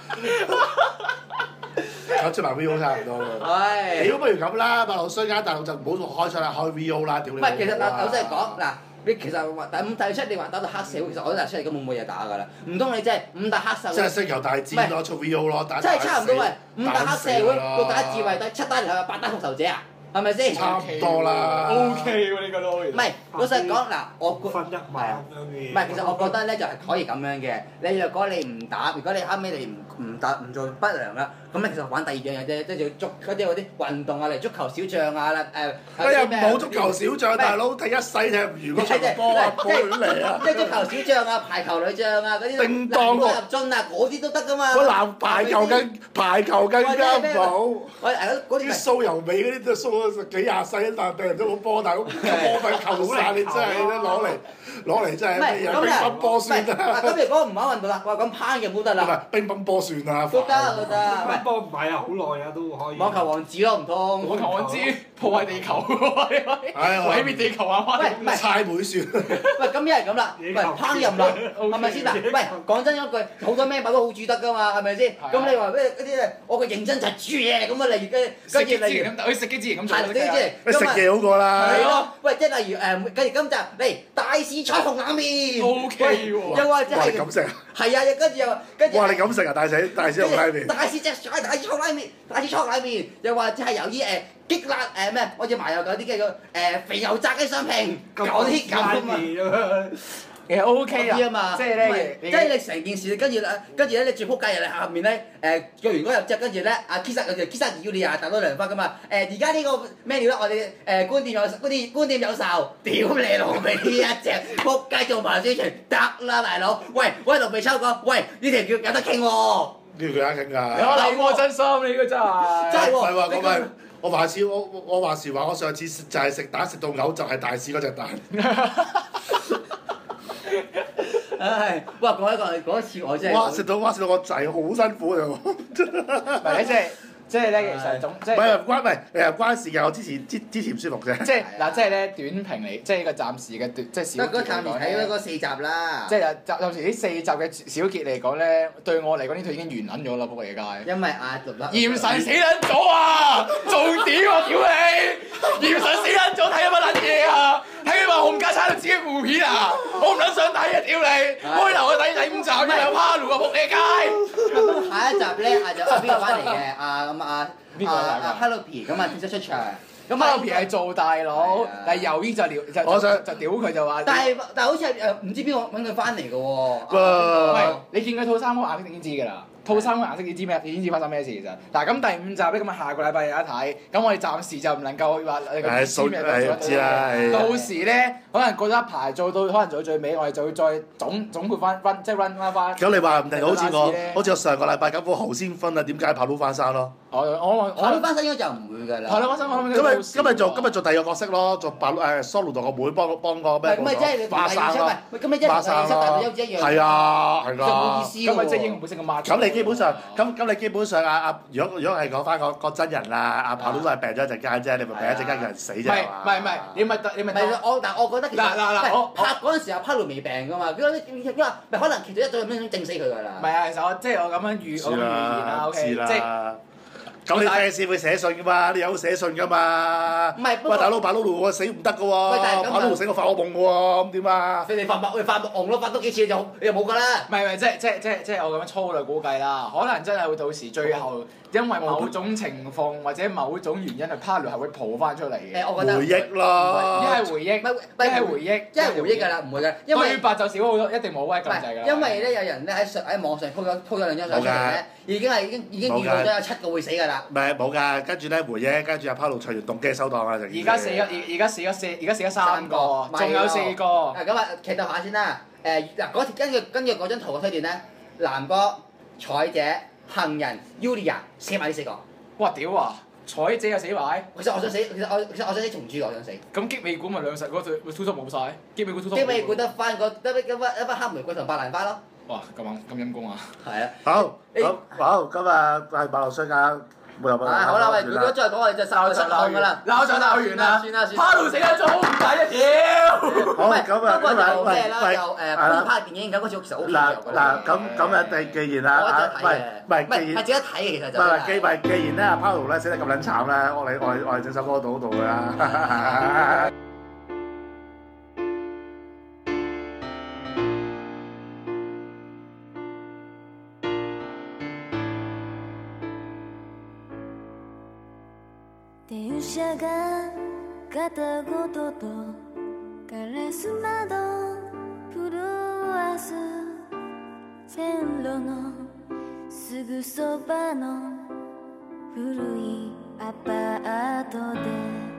咁出埋 VO 差唔多咯。唉，屌不如咁啦，馬路衰間大陸就唔好開出啦，開 VO 啦，屌你！ 唔係，其實老實講嗱。你其實話第出你話打到黑社會，其實我都出嚟根本冇嘢打㗎啦。唔通你真係五大黑社會？即係星球大戰咯，出 VO 咯，打真係差唔多喂，五大黑社會到打自衛隊，七單然後八單復仇者啊，係咪先？ 差唔多啦。 OK 喎，呢個都。唔係，老實講嗱，唔係，其實我覺得咧就係可以咁樣嘅。你若果你唔打，如果你後尾你唔做不良啦，咁你其實玩第二樣嘢啫，即係做嗰啲運動啊，例如足球小將啊啦又冇足球小將，大佬踢一世踢唔完嗰場波啊，波亂嚟啊！ 即係足球小將啊、排球女將啊嗰啲， 叮當入樽啊嗰啲都得㗎嘛。 嗰籃排球更加唔好。 嗰啲蘇柔美嗰啲都蘇咗幾廿世，但係俾人都攞波，但係波費球晒，你真係攞嚟真係有乒乓波算啦。 咁如果唔玩運動啦，話咁攀嘅冇得啦。 唔係乒乓波算啦。 都得。 乒乓波唔係啊，好耐啊都可以。 網球王子咯，唔通？ 網球王子破壞地球，毀滅地球啊！ 喂，唔係猜妹算。 喂，咁一係咁啦，喂，烹飪啦，係咪先嗱？喂，講真一句，好多咩物都好煮得㗎嘛，係咪先？咁你話咩嗰啲咧？我個認真就係煮嘢咁啊，例如食機之前咁，佢食機之前咁做。 食嘢好過啦。 係咯，喂，即係例如跟住今集嚟大肆彩虹冷面。 O K 喎。 又話即係。 哇！你咁食啊？ 係啊，跟住又。 哇！你咁食啊？大肆紅拉麵。 大肆炒拉麵，大肆炒拉麵，又或者係由於激辣咩，好似麻油嗰啲嘅肥油炸雞雙拼，嗰啲咁啊嘛。 其實 OK 啊嘛， 即係咧， 即係你成件事，跟住咧，你最撲街人哋後面咧做完嗰日之後，跟住咧阿 Kisa 要你打多2分噶嘛，而家呢個咩料咧？我哋觀點有售，屌你老味呢一隻撲街做埋宣傳得啦大佬，喂同肥秋講，喂呢條叫有得傾喎， 呢條有得傾㗎。 有諗過真心你個真係。 真係喎， 唔係喎，我話時話我上次就係食蛋食到嘔，就係大市嗰隻蛋。 唉，哇！講一次我真係哇！食到我滯，好辛苦啊！ 唔係即係咧，其實總即係唔係關事嘅，我之前唔舒服啫。 即係嗱，即係咧短評嚟，即係個暫時嘅即係小結嚟講咧。 得嗰暫時睇嗰4集啦。 即係暫時呢4集嘅小結嚟講咧，對我嚟講呢套已經完撚咗啦，仆你街。 因為阿獨立鹽神死撚咗啊！重點啊，屌你！鹽神死撚咗，睇乜撚嘢啊？睇佢話洪家產到自己負片啊！我唔撚想睇啊！屌你！開頭我睇第5集，因為有 Palu 啊，仆你街！ 咁下一集咧，就邊個翻嚟嘅？邊個嚟㗎？Happy 咁啊，正式出場。 咁 Happy 係做大佬，但係由於就屌佢就話。 但係好似係唔知邊個揾佢翻嚟嘅喎。 喂，你見佢套衫嗰個顏色已經知㗎啦。套衫嘅顏色你知咩？你先知發生咩事其實。嗱咁第5集咧，咁啊下個禮拜有得睇。咁我哋暫時就唔能夠話知咩做得到。到時咧，可能過咗一排做到，可能做到最尾，我哋就會再總括翻即係 run 翻。 咁你話唔定好似我上個禮拜咁，個豪先分啊，點解跑到翻山咯？ 我跑到翻山應該就唔會㗎啦。 跑到翻山今日做第2個角色咯，做Solo 同個妹幫個咩？ 唔係即係你花生咯。 咁你一同顏色大優一樣。 係啊，係㗎。 冇意思喎。 咁咪即係英雄本色嘅 mark。 咁你基本上如果係講翻個真人啦，阿跑都係病咗一陣間啫，你咪病一陣間叫人死啫唔係，你咪但係我覺得其實我拍嗰陣時阿 Palu 未病㗎嘛，因為可能其實一早咁樣整死佢㗎啦。 唔係啊，其實我咁樣預言啦，OK，即係。 咁你 fans 會寫信㗎嘛？你有寫信㗎嘛？ 唔係， 喂大佬跑我死唔得㗎喎，跑死我發惡夢㗎喎，咁點啊？ 你發惡咯，發多幾次你就冇㗎啦。 唔係，即係我咁樣粗略估計啦，可能真係會到時最後因為某種情況或者某種原因，阿 Palu 係會蒲翻出嚟嘅。 我覺得回憶咯， 一係回憶㗎啦， 唔會㗎，因為對白就少好多，一定冇威咁滯㗎。 因為咧有人咧喺網上 po 咗2張相出嚟咧，已經預告咗有7個會死㗎啦。 唔係冇㗎，跟住咧回憶，跟住阿 Palu 除完動機收檔啦， 而家死咗3個，仲有4個。 咁啊，劇透下先啦。跟住嗰張圖嘅推斷咧，南哥、彩姐、杏仁、Yulia 死埋呢4個。 哇屌啊！彩姐又死埋。 其實我想死蟲豬，我想死。 咁激美股咪2實嗰對突突冇晒，激美股突突。 激美股得翻一筆黑玫瑰同白蘭花咯。 哇！咁陰功啊！ 係啊。 好，今日係馬來西亞。好啦，喂，如果再講我哋就鬧就鬧㗎啦， 鬧就鬧完啦，算啦。Palu 死咗仲好唔抵啊屌！ 好，咁啊， 不過就咩啦，就呢拍電影咁嗰次其實 OK 嘅。 嗱，咁啊，既然啊，唔係值得睇嘅其實就。 既然咧阿 Palu 咧死得咁撚慘咧，我哋整首歌到度㗎啦。 電車が片言とガラス窓震わす線路のすぐそばの古いアパートで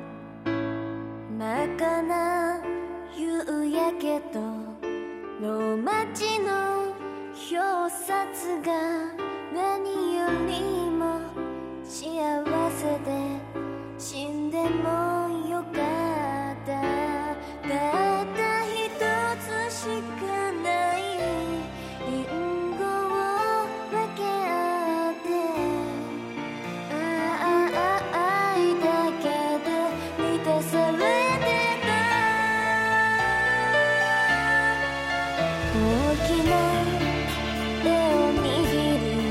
真っ赤な夕焼けとの街の表札が何よりも幸せで死んでもよかったたった一つしかないリンゴを分け合って愛だけで満たされてた大きな手を握り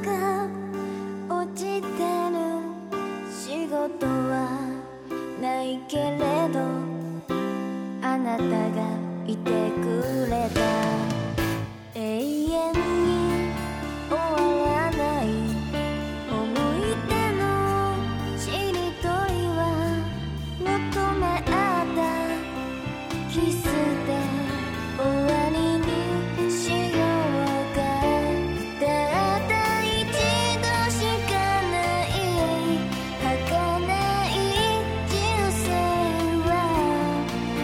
が落ちてる仕事はないけれどあなたがいてくれた永遠に終わらない思い出のしりとりは求め合ったキスで終わりにしようかたった一度しかない儚い人生は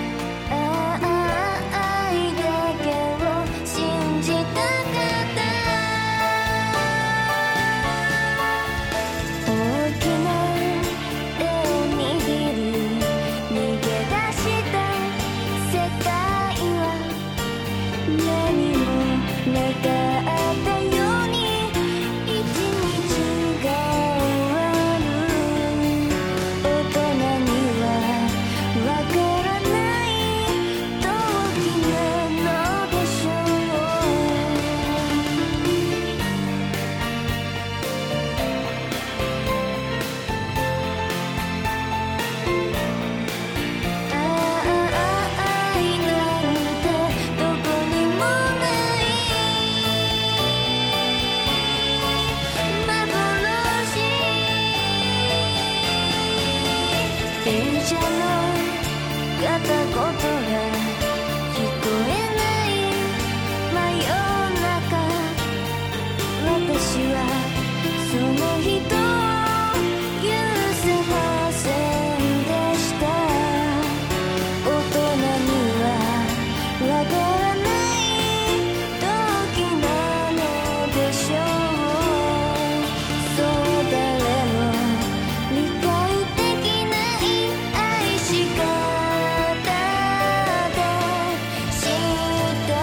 愛だけを信じたかった大きな手を握り逃げ出した世界は何もなかったように一日が終わる大人にはわからない時なのでしょ愛なんてどこにもない幻電車の片言が聞こえない真夜中私はその人を許せませんでした大人にはわからない時なのでしょうそう誰も理解できない愛し方でした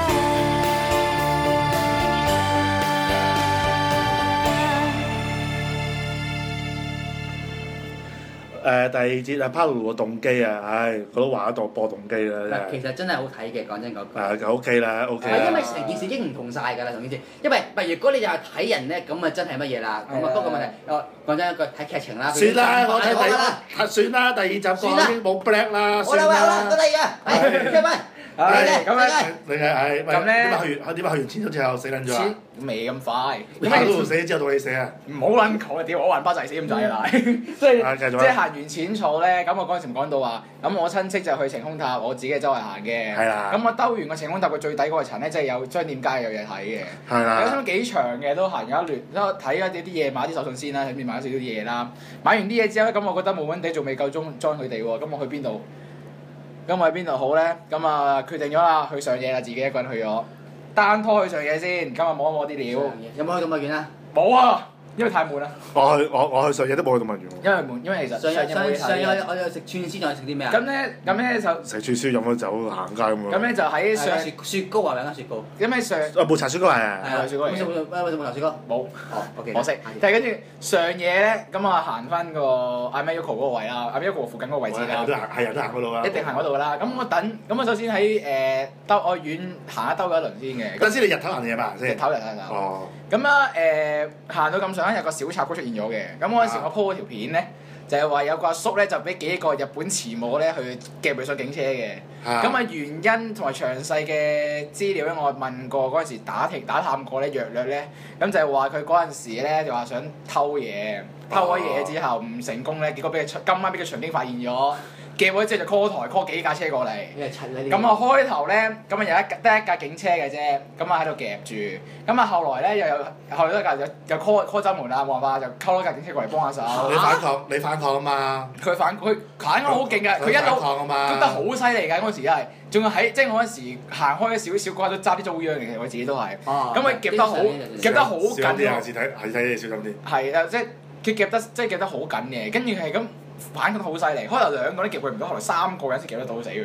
第二節啊 Paolo 個動機啊，唉，佢都話咗當播動機啦， 其實真係好睇嘅，講真嗰句。 就 OK 啦，OK 啦。 因為成件事已經唔同晒㗎啦，同件事。因為如果你就係睇人咧，咁啊真係乜嘢啦。咁啊不過問題，講真一句睇劇情啦。 算啦，我睇算啦，第二集講已經冇 black 啦， 好啦，好啦，到第二個，係，開係咁咧， 你係咁咧點解去完錢咗之後死撚咗啊？ 未咁快。 你Paolo死之後到你死啊？ 唔好撚講啊！屌我還巴仔死咁滯啦，即係行完淺草咧，咁我嗰陣時唔講到話，咁我親戚就去晴空塔，我自己周圍行嘅。 係啦。 咁我兜完個晴空塔個最底嗰個層咧，即係有商店街有嘢睇嘅。 係啦。 有幾長嘅都行咗一段，睇咗啲嘢買啲手信先啦，喺邊買咗少少嘢啦。買完啲嘢之後咧，咁我覺得悶悶地仲未夠鐘 join 佢哋喎，咁我去邊度？咁我喺邊度好咧？咁啊決定咗啦，去上野啦，自己一個人去咗，單拖去上野先。今日摸一摸啲料。 有冇去動物園啊？ 冇啊！因為太悶啦。 我去上野都冇去動物園喎。 因為悶，因為其實上野我哋食串燒，仲有食啲咩啊？ 咁咧就食串燒飲咗酒行街咁樣。 咁咧就喺上雪糕啊，兩間雪糕。 咁喺上冇茶雪糕係係雪糕嚟嘅。 冇茶雪糕？冇。哦，OK。 我識。但係跟住上野咧，咁啊行翻個阿 Mayuko 嗰個位啦，阿 Mayuko 附近嗰個位置啦。 係人都行嗰度啦。 一定行嗰度啦。咁我首先喺我遠行一兜咗一輪先嘅。 嗰陣時你日頭行定夜晚行先？ 日頭。哦。咁啊行到咁上下有個小插曲出現咗嘅。咁嗰陣時我 po 嗰條片咧，就係話有個阿叔咧就俾幾個日本慈母咧去夾佢上警車嘅。咁啊原因同埋詳細嘅資料咧，我問過嗰陣時打探過咧，約略咧，咁就係話佢嗰陣時咧就話想偷嘢，偷咗嘢之後唔成功咧，結果今晚俾佢巡警發現咗。夾咗之後就 call 台 call 幾架車過嚟，咁啊開頭咧咁啊得一架警車嘅啫，咁啊喺度夾住，咁啊後來咧後來多一架又 call 針門啦，冇辦法就溝多架警車過嚟幫下手。 你反抗啊嘛！ 佢反抗好勁㗎，佢一路捉得好犀利㗎嗰陣時真係，仲要喺即係我嗰陣時行開少少嗰下都揸啲遭殃嘅，我自己都係。咁佢夾得好緊。 小心啲，下次睇嘢小心啲。 係啊，即係夾得好緊嘅，跟住係咁。反擊得好犀利，開頭兩個都夾佢唔到，後來三個人先夾得到死佢。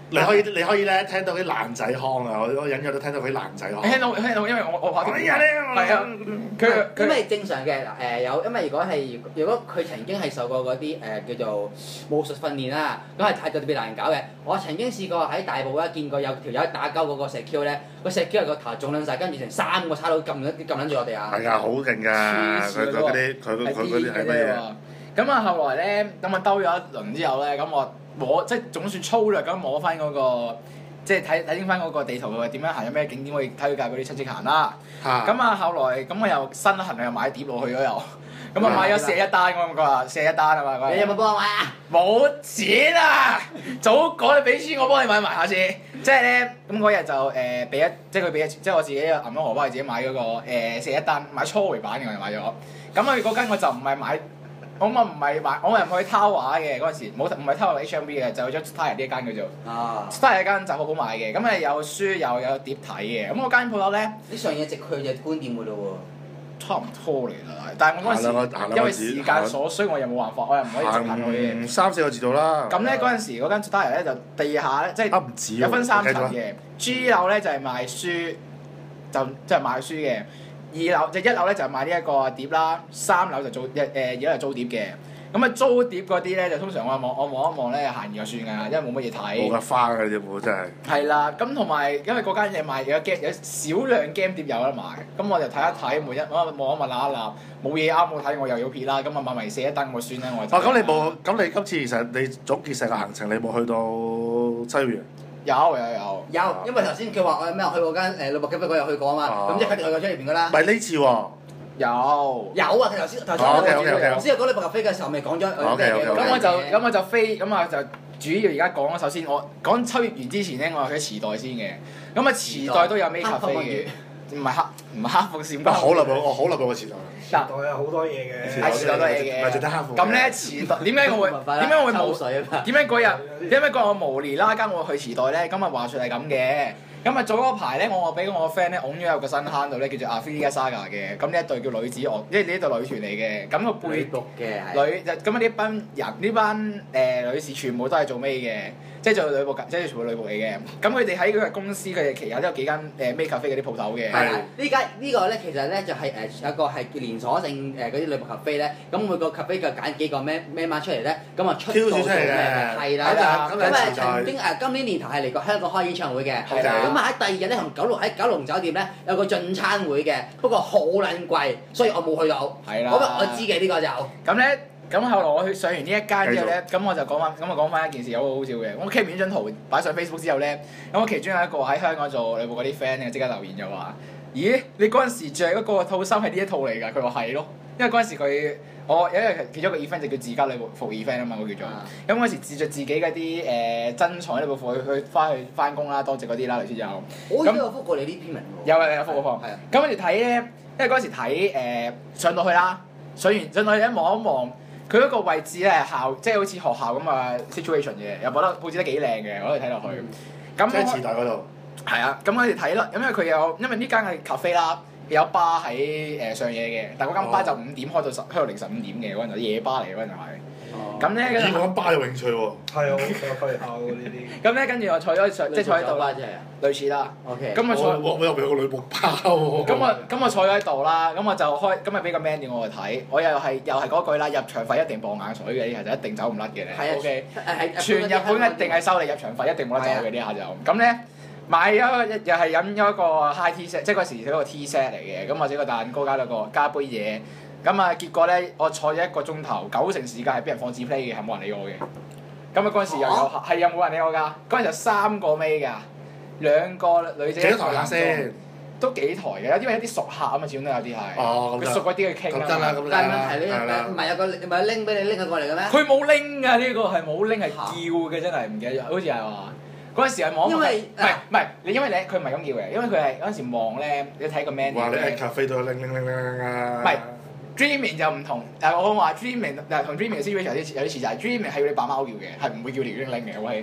你可以咧聽到啲爛仔腔啊！我隱約都聽到佢啲爛仔腔。 聽到，因為我拍哎呀你係啊，佢因為正常嘅有，因為如果佢曾經係受過嗰啲叫做武術訓練啦，咁係太特別難搞嘅。我曾經試過喺大埔咧見過有條友打交嗰個石 Q 咧，個石 Q 係個頭中撚晒，跟住成3個叉佬撳撚住我哋啊！ 係啊，好勁㗎！佢嗰啲係乜嘢？ 咁啊，後來咧，咁啊兜咗一輪之後咧，咁我即係總算粗略咁摸翻嗰個，即係睇清翻嗰個地圖，佢話點樣行，有咩景點可以推介嗰啲親戚行啦。咁啊，後來咁我又新行又買碟落去咗又，咁啊買咗41單咁話41單啊嘛。 你有冇幫我買啊？ 冇錢啊！早講你俾錢我幫你買埋下先。即係咧，咁嗰日就俾即係佢俾即係我自己揞咗荷包，自己買嗰個41單，買初回版嘅我就買咗。咁佢嗰間我就唔係買。我唔係買，我又唔去偷畫嘅嗰陣時，唔係偷畫 HMV 嘅，就去咗 Style 呢一間叫做。Style 間就好好買嘅，咁係有書又有碟睇嘅。咁嗰間鋪頭咧， 你上嘢直去就官店㗎咯喎。 差唔多嚟啦，但係我嗰陣時因為時間所需，我又冇辦法，我又唔可以直行去嘅。 3-4個字到啦。 咁咧嗰陣時嗰間 Style 咧就地下咧即係有分3層嘅，G 樓咧就係賣書，就即係賣書嘅。1樓咧就買呢一個碟啦，3樓就租2樓就租碟嘅。咁啊租碟嗰啲咧就通常我望一望咧閒就算㗎，因為冇乜嘢睇。 冇得花㗎呢啲鋪真係。係啦，咁同埋因為嗰間嘢賣有少量 game 碟有得賣，咁我就睇一睇，望一望揦冇嘢啱我睇，我又要撇啦，咁啊買埋41單我算啦，我。 咁你今次其實你總結成個行程，你冇去到西園？ 有， 因為頭先佢話我咩去嗰間女僕咖啡嗰日去過啊嘛，咁即係佢哋去過出入邊㗎啦。 唔係呢次喎。 有啊！佢頭先講女僕咖啡嘅時候，咪講咗咁我就飛，咁啊就主要而家講咗。首先我講秋葉原之前咧，我係去池袋先嘅。咁啊池袋都有咩咖啡嘅，唔係黑鳳閃光。 我好耐冇去池袋。 池袋有好多嘢嘅。 係池袋多嘢嘅。 咪就得黑鳳。 咁咧池袋點解我會冇水啊？點解嗰日我無厘啦更我去池袋咧？咁啊話説係咁嘅。咁啊早嗰排咧，我俾我個 friend 咧擁咗有個新坑度咧，叫做 Africa Saga 嘅。咁呢一隊叫女子樂，即係呢一隊女團嚟嘅。咁個背女咁啊呢班人呢班女士全部都係做咩嘅？即係做女僕，即係全部女僕嚟嘅。咁佢哋喺嗰個公司，佢哋旗下都有幾間咩咖啡嗰啲鋪頭嘅。 係啦，呢個咧其實咧就係有一個係連鎖性嗰啲女僕咖啡咧。咁每個咖啡就揀幾個咩碼出嚟咧，咁啊出到做咩？係啦，咁曾經今年年頭係嚟過香港開演唱會嘅。咁啊喺第二日咧同九龍酒店咧有個進餐會嘅，不過好撚貴，所以我冇去到。 係啦， 我知嘅呢個就。咁咧。 咁後來我去上完呢一間之後咧，咁我就講翻一件事，有好好笑嘅。我 keep 完張圖擺上 Facebook 之後咧，咁我其中有一個喺香港做女僕嗰啲 friend 咧，即刻留言就話：咦，你嗰陣時着嗰個套衫係呢一套嚟㗎？佢話係咯，因為嗰陣時我因為其中一個 event 就叫自家女僕服 event 啊嘛，我叫做。咁嗰陣時自著自己嗰啲珍藏女僕服去翻工啦，多謝嗰啲啦，類似就。 我都有覆過你呢篇文喎。 有覆過。係啊。咁跟住睇咧，因為嗰陣時睇上到去啦，上到去一望一望。佢嗰個位置咧係即係好似學校咁嘅 situation 嘅，又覺得佈置得幾靚嘅，我可以睇落去。咁即係池袋嗰度。係啊，咁我哋睇啦，因為呢間係咖啡啦，有巴喺上嘢嘅，但係嗰間巴就5點開到凌晨5點嘅嗰陣就夜巴嚟嗰陣就係。咁咧跟住我間巴有興趣喎。 係啊，我去下喎呢啲。 咁咧跟住我坐喺度啦，類似啦。 OK。 咁我又俾個女僕包喎。 咁我坐咗喺度啦，咁我就今日俾個 menu 我去睇，我又係嗰句啦，入場費一定磅眼水嘅，呢下就一定走唔甩嘅咧。 係 OK。全日本一定係收你入場費，一定冇得走嘅呢下就。咁咧買咗又係飲咗一個 high tea set，即係嗰時嗰個 tea set 嚟嘅，咁或者個蛋糕加杯嘢。咁啊，結果咧，我坐咗1個鐘頭，90%時間係俾人放自 play 嘅，係冇人理我嘅。咁啊，嗰陣時又冇人理我㗎。嗰陣時有3個尾㗎，2個女仔。 幾多台客先？ 都幾台嘅，因為有啲熟客啊嘛，始終都有啲係。 哦， 佢熟嗰啲去傾啊。 咁得啦， 但係問題唔係有個唔係拎俾你拎佢過嚟嘅咩？ 佢冇拎㗎，呢個係冇拎，係叫嘅，真係唔記得咗，好似係話。嗰陣時係望，因為唔係你，因為佢唔係咁叫嘅，因為佢係嗰陣時望咧，你睇個 menu。 哇！你喺咖啡度拎啊！ 唔係。Dreaming 就唔同，我話 Dreaming 同 Dreaming 嘅 situation 有啲似，就係 Dreaming 係要你爸媽叫嘅，係唔會叫你拎嘅，喂。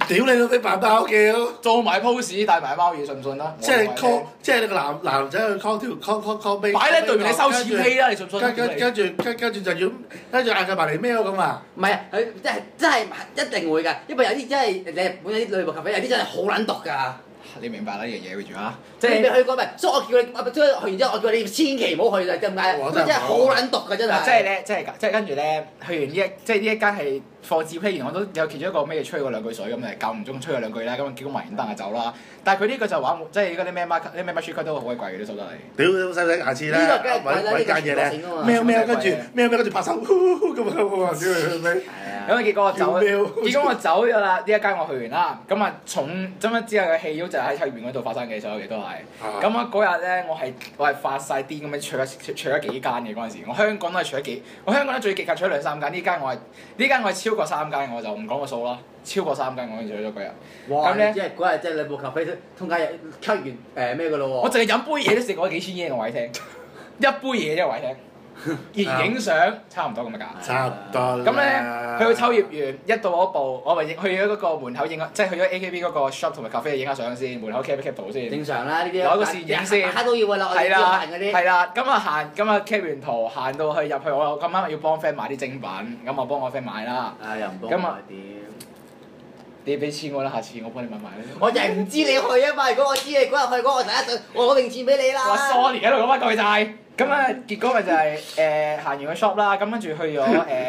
屌你老味扮包叫， 做埋 pose 帶埋貓耳，信唔信啊？ 即係 call，即係你個男仔去 call 條 call 俾擺喺對面你收錢飛啦，你信唔信？ 跟住就要跟住嗌佢埋嚟喵咁啊！ 唔係啊，佢真係一定會㗎，因為有啲真係日本有啲女僕咖啡，有啲真係好撚毒㗎。 你明白啦呢樣嘢，記住啊！ 即係你未去過咪？所以我叫你，即係去完之後，我叫你千祈唔好去啦，點解？真係好撚毒㗎，真係。 即係咧，即係跟住咧，去完呢一間係放自批完，我都有其中一個咩吹過兩句水咁誒，間唔中吹過兩句啦，咁結果埋完單就走啦。但係佢呢個就玩，即係嗰啲咩 market 都好鬼貴嘅啲收得嚟。 屌，使唔使下次咧揾間嘢咧？喵跟住拍手咁啊！屌你老味！ 咁結果我走咗啦，呢一間我去完啦，咁啊重咁啊之後嘅戲肉就喺翠園嗰度發生嘅，所有嘢都係。咁啊嗰日咧，我係發晒癲咁樣除咗幾間嘅嗰陣時，我香港都係除咗幾，我香港咧最極限除咗2-3間，呢間我係超過3間，我就唔講個數啦，超過3間我已經除咗嗰日。 哇！咁即係嗰日即係你部咖啡通街吸完咩嘅咯喎？ 我淨係飲杯嘢都食過幾千嘢我話你聽，一杯嘢啫我話你聽。而影相差唔多咁嘅價， 差唔多。 咁咧，去到秋葉原一到嗰步，我咪去咗嗰個門口影，即係去咗 AKB 嗰個 shop 同埋咖啡影下相先，門口 cap 圖先。正常啦，呢啲攞個攝影先。 都要㗎啦，我哋要行嗰啲。係啦， 咁啊 cap 完圖，行到去入去，我咁啱要幫 friend 買啲精品，咁我幫我 friend 買啦。 又唔幫我屌！ 你俾錢我啦，下次我幫你買埋啦。 我就係唔知你去啊嘛，如果我知你嗰日去嗰個第一陣，我攞定錢俾你啦。 我 sorry 喺度講翻句就係。咁啊，結果咪就係行完個 shop 啦，咁跟住去咗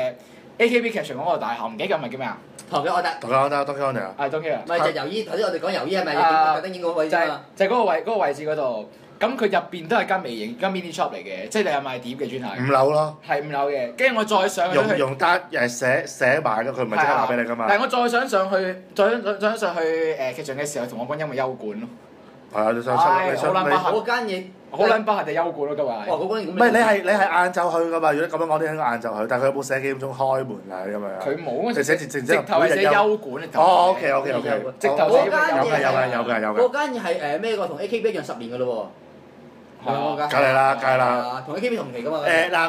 AKB 劇場嗰個大廈，唔記得咗咪叫咩啊？ 唐吉柯德。 係東京啊。 咪就係遊衣，頭先我哋講遊衣係咪特登影嗰個位啫嘛？ 就係嗰個位置嗰度，咁佢入邊都係間微型間 mini shop 嚟嘅，即係你係賣碟嘅專係。 5樓咯。 係5樓嘅，跟住我再上去。 用單寫埋㗎，佢唔係即刻話俾你㗎嘛。 但係我再想上去劇場嘅時候，同我講因為休館咯。 係啊，你想嗰間嘢。 好撚巴係地休館咯，今日。 唔係你係晏晝去㗎嘛？如果咁樣講，你應該晏晝去，但係佢有冇寫幾點鐘開門㗎咁樣？ 佢冇， 直頭係寫休館。 哦，OK。 直頭寫有㗎。 嗰間嘢係咩個？同 AKB 一樣10年㗎咯喎。 梗係啦。 同 AKB 同期㗎嘛。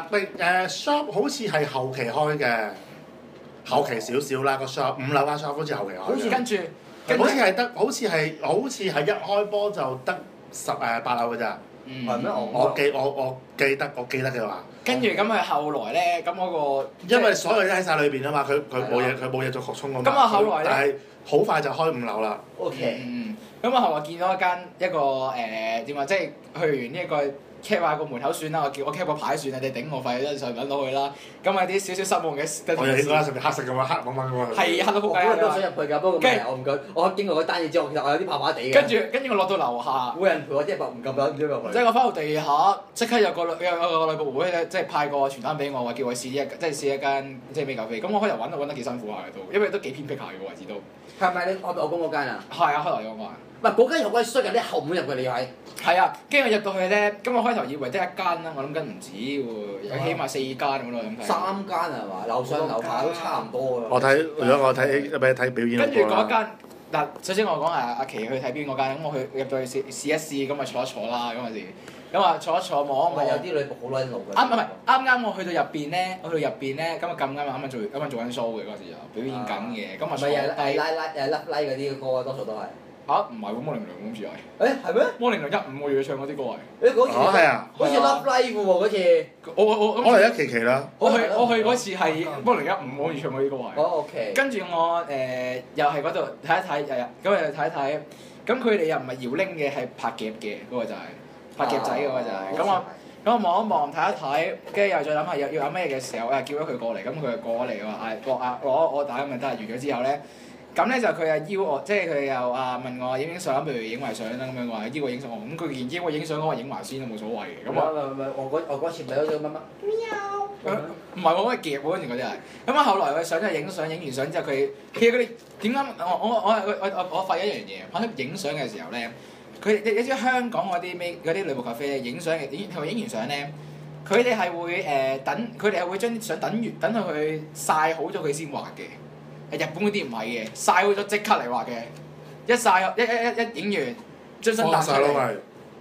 shop 好似係後期開嘅，後期少少啦個 shop， 5樓間 shop 好似後期開。 好似跟住好似係一開波就得8樓㗎咋。 係咩？ 我記得嘅話。 跟住咁佢後來咧，咁嗰個因為所有嘢喺晒裏邊啊嘛，佢冇嘢做擴充啊嘛。 咁啊後來咧， 但係好快就開5樓啦。 OK。 咁啊後來見到一個點話，即係去完呢一個 cap 下個門口算啦，我 cap 個牌算啦，你頂我肺一上揾到佢啦。咁啊啲少少失望嘅。 我有見到上面黑色咁樣黑掹掹咁樣。 係黑到仆街。 我都想入去㗎，不過我唔夠。我經過嗰單嘢之後，其實我有啲怕怕地嘅。 跟住我落到樓下， 冇人陪我，即係唔夠膽唔知入去。 即係我翻到地下，即刻有個女僕會咧，即係派個傳單俾我，話叫我試一間即係咩咖啡。咁我開頭揾得幾辛苦下嘅都，因為都幾偏僻下嘅個位置都。 係咪你我講嗰間啊？ 係啊，開頭有個。 唔係嗰間又鬼衰㗎，啲後門入嘅你又係。 係啊，跟住我入到去咧，咁我開頭以為得一間啦，我諗緊唔止喎，有起碼4間咁咯，咁睇。 3間係嘛？樓上樓下都差唔多㗎。 如果我睇表演跟住嗰間嗱，首先我講阿琪去睇表演嗰間，咁我去入到去試一試，咁咪坐一坐啦嗰陣時，咁啊坐一坐望一望。 有啲女僕好撚路㗎。 啱我去到入邊咧，咁啊咁啱啱做緊 show 嘅嗰陣時又表演緊嘅，咁啊坐低。 拉嗰啲歌多數都係。 嚇唔係喎，摩零娘好似係。 誒係咩？ 摩零娘15我要唱嗰啲歌係。 嗰次。 係啊。 好似 Love Live 喎嗰次。 我係一期啦。 我去嗰次係摩零15我要唱嗰啲歌係。 OK。跟住我又係嗰度睇一睇，咁又睇一睇，咁佢哋又唔係搖鈴嘅，係拍夾嘅嗰個就係拍夾仔嗰個就係。咁我望一望睇一睇，跟住又再諗下要有咩嘅時候，叫咗佢過嚟，咁佢就過嚟話我打咁咪得，完咗之後咧。咁咧就佢又邀我，即係佢又問我影相，譬如影埋相啦咁樣話邀我影相，咁佢既然邀我影相，我話影埋先都冇所謂嘅。咁我嗰次咪有咗乜喵。 唔係我嗰夾喎，嗰陣嗰啲係。咁啊後來我上咗影相，影完相之後佢其實佢哋點解我發現一樣嘢，我喺影相嘅時候咧，你知香港嗰啲女僕咖啡影相嘅，同埋影完相咧，佢哋係會佢哋係會將啲相等到佢曬好咗佢先畫嘅。日本嗰啲唔係嘅，曬好咗即刻嚟畫嘅，一曬一影完將身彈出嚟，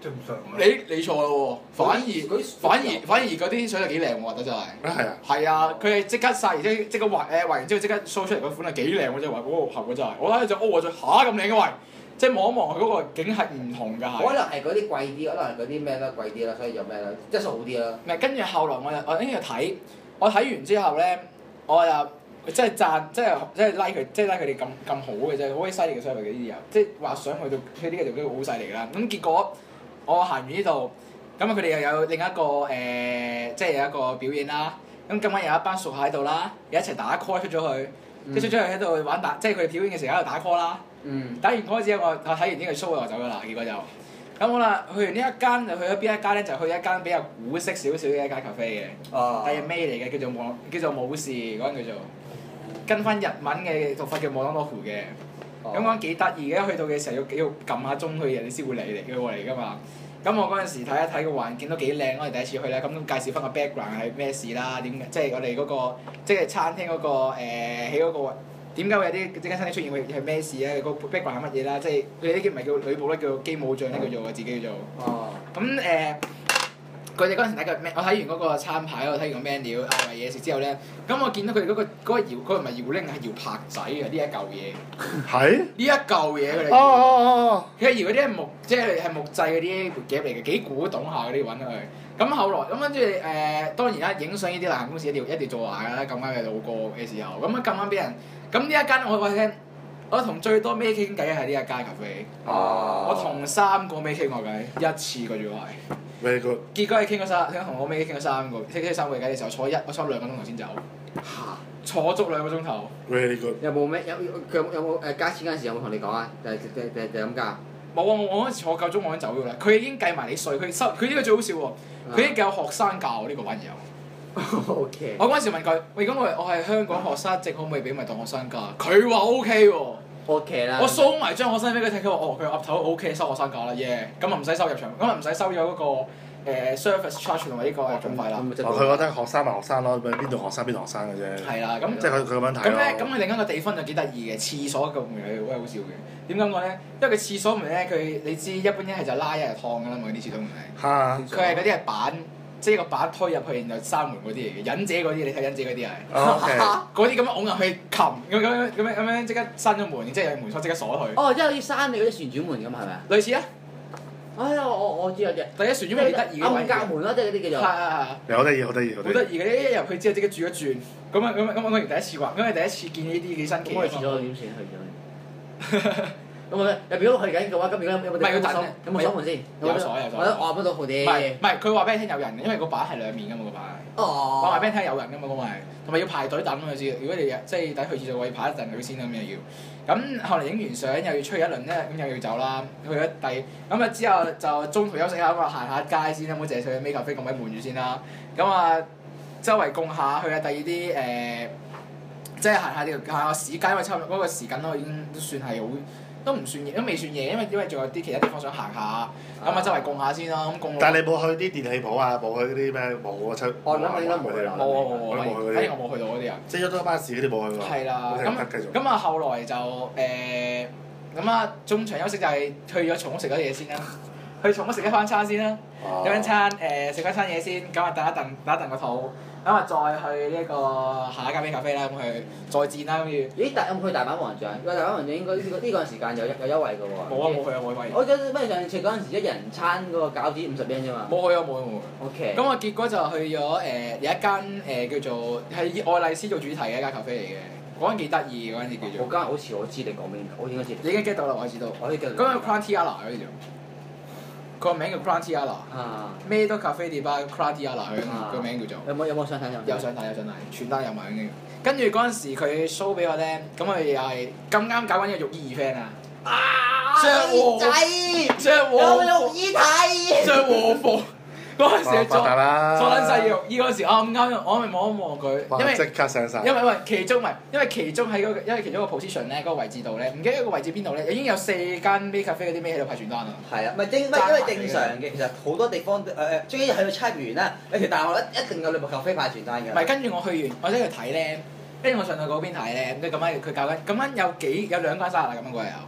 正常啊。 你錯啦喎，反而嗰啲相就幾靚喎，覺得真係。 係啊。 係啊，佢係即刻曬，而且即刻畫完之後即刻 show 出嚟嗰款係幾靚喎，真係話嗰個效果真係。我睇就我就嚇咁靚嘅喂，即係望一望佢嗰個景係唔同㗎係。 可能係嗰啲貴啲，可能係嗰啲咩啦貴啲啦，所以有咩啦質素好啲啦。 唔係，跟住後來我應該睇，我睇完之後咧，我又即係讚，即係拉佢，即係拉佢哋咁好嘅啫，好鬼犀利嘅所謂嘅呢啲人，即係畫相去到佢呢個就都好犀利㗎啦。咁結果我行完呢度，咁佢哋又有另一個即係有一個表演啦。咁今晚有一班熟客喺度啦，又一齊打 call 出咗去，即係出咗去喺度玩打，即係佢哋表演嘅時候喺度打 call 啦。打完 call 之後，我睇完呢個 show 我就走咗啦，結果就咁好啦。去完呢一間就去咗邊一間咧？就去一間比較古式少少嘅一間 cafe 嘅，但係咩嚟嘅？叫做武士嗰間叫做，跟翻日文嘅讀法叫莫當多夫嘅。咁講幾得意嘅，一去到嘅時候要撳下鐘去，人哋先會嚟㗎嘛。咁我嗰陣時睇一睇個環境都幾靚，我哋第一次去咧，咁介紹翻個 background 係咩事啦？即係我哋嗰個即係餐廳嗰個喺嗰個點解會有啲間餐廳出現係咩事咧？個 background 係乜嘢啦？即係佢哋啲唔係叫女僕咧，叫機武將咧，叫做自己叫做。咁佢哋嗰陣時睇個咩？我睇完嗰個餐牌，我睇完個 menu 嗌埋嘢食之後咧，咁我見到佢哋嗰個搖，嗰個唔係搖鈴，係搖拍仔嘅呢一嚿嘢。係？呢一嚿嘢佢哋。佢係搖嗰啲係木，即係木製嗰啲夾嚟嘅，幾古董下嗰啲揾佢。咁後來咁跟住當然啦，影相呢啲例行公事一定要做埋㗎啦。咁啱嘅路過嘅時候，咁啊咁啱俾人，咁呢一間我話聽，我同最多咩傾偈係呢一間咖啡。我同3個咩傾過偈，一次個啫喎係。 Very good。結果係傾咗同我尾傾咗3個，傾3個偈嘅時候我坐2個鐘頭先走。坐足2個鐘頭。 Very good。 有冇咩有冇加錢嗰陣時有冇同你講啊？就咁加？ 冇啊！我嗰陣時坐夠鐘我已經走咗啦。佢已經計埋你稅，佢呢個最好笑喎。佢已經教學生教呢個玩意有。 OK。我嗰陣時問佢：喂，咁我係香港學生證，可唔可以俾埋當學生價？佢話 OK 喎。 OK 啦。 我 show 埋張學生俾佢睇，佢話佢岌頭 OK 收學生價啦，咁啊唔使收入場，咁啊唔使收咗嗰個service charge 同埋呢個入場費啦。 佢覺得學生咪學生咯，邊度學生邊度學生嘅啫。係啦，咁即係佢咁樣睇咯。 咁佢另一個地方就幾得意嘅，廁所個門係好笑嘅。點講咧？因為佢廁所門咧，你知一般一係就拉一係燙㗎啦嘛，啲廁所門係。嚇！佢係嗰啲係板。即係個板推入去，然後閂門嗰啲嚟嘅，忍者嗰啲，你睇忍者嗰啲係。嗰啲咁樣擁入去擒，咁樣即刻閂咗門，即係有門鎖即刻鎖佢。 哦，即係要閂你嗰啲旋轉門咁係咪啊？ 類似啊。 哎呀，我知有隻。 第一旋轉門幾得意嘅。 暗格門啦，即係嗰啲叫做。 係。 好得意，好得意， 好得意嘅，一入去之後即刻轉一轉，咁我第一次話，因為第一次見呢啲幾新奇。 咁我廁所點算去咗？咁入邊都去緊嘅話，咁而家有冇鎖？有冇鎖門先？ 有鎖。 我話不到好啲。 唔係，佢話俾你聽有人嘅，因為個板係兩面㗎嘛個板。我話俾你聽有人㗎嘛嗰個係，同埋要排隊等啊知。如果你即係等去廁所位排一陣佢先咁又要。咁後嚟影完相又要出去一輪咧，咁又要走啦。去咗咁啊之後就中途休息下咁啊行下街先啦，唔好淨係去美咖啡咁鬼悶住先啦。咁啊周圍逛下去下第二啲即係行下市街，因為差唔多嗰個時間都已經都算係好。都唔算夜，都未算夜，因為仲有啲其他地方想行下，咁啊周圍逛下先啦，咁逛。 但係你冇去啲電器鋪啊，冇去嗰啲咩冇啊出。 我諗應該冇去啦。 冇，反正我冇去到嗰啲啊。 即係咗多巴士嗰啲冇去過。係啦，咁啊後來就咁啊中場休息就係去咗松屋食咗嘢先啦，去松屋食一番餐先啦，一番餐食翻餐嘢先，咁啊等一頓個肚。咁啊，再去呢個下一間咖啡啦，咁去再戰啦，咁要。 咦？有冇去大阪王將？大阪王將應該呢個時間有優惠嘅喎。 冇啊！冇去啊！冇去。 我記得咩上次嗰陣時一人餐嗰個餃子50yen啫嘛。 冇去啊！冇。 OK。 咁啊，結果就去咗有一間叫做係以愛麗絲做主題嘅一間咖啡嚟嘅，嗰間幾得意嗰間叫做。 嗰間好似我知你講邊間，我應該知。 你已經 get 到啦，我知道。 我已經 get 到。嗰間 Crown Tiara 嗰啲叫。個名叫 Crown Tiara。咩都咖啡店吧 Crown Tiara 佢個名叫做。 有冇相睇？ 有相睇，全單有埋已經。跟住嗰陣時佢 show 俾我咧，咁佢又係咁啱搞緊呢個浴衣 event 啊！ 着仔，有浴衣睇。 着和服。嗰陣時做撚晒浴衣嗰時，啱啱我咪望一望佢，因為即刻上晒。 因為其中喺嗰個，因為其中一個 position 咧，嗰個位置度咧，唔記得個位置邊度咧，已經有4間 make cafe 嗰啲咩喺度派傳單啦。 係啊，因為正常嘅，其實好多地方終於去到差完啦，有條大學一定有兩部 cafe 派傳單㗎。 唔係，跟住我去完，我即係去睇咧，跟住我上到嗰邊睇咧，咁啱佢教緊，咁啱有2間生日啦，咁樣嗰日有。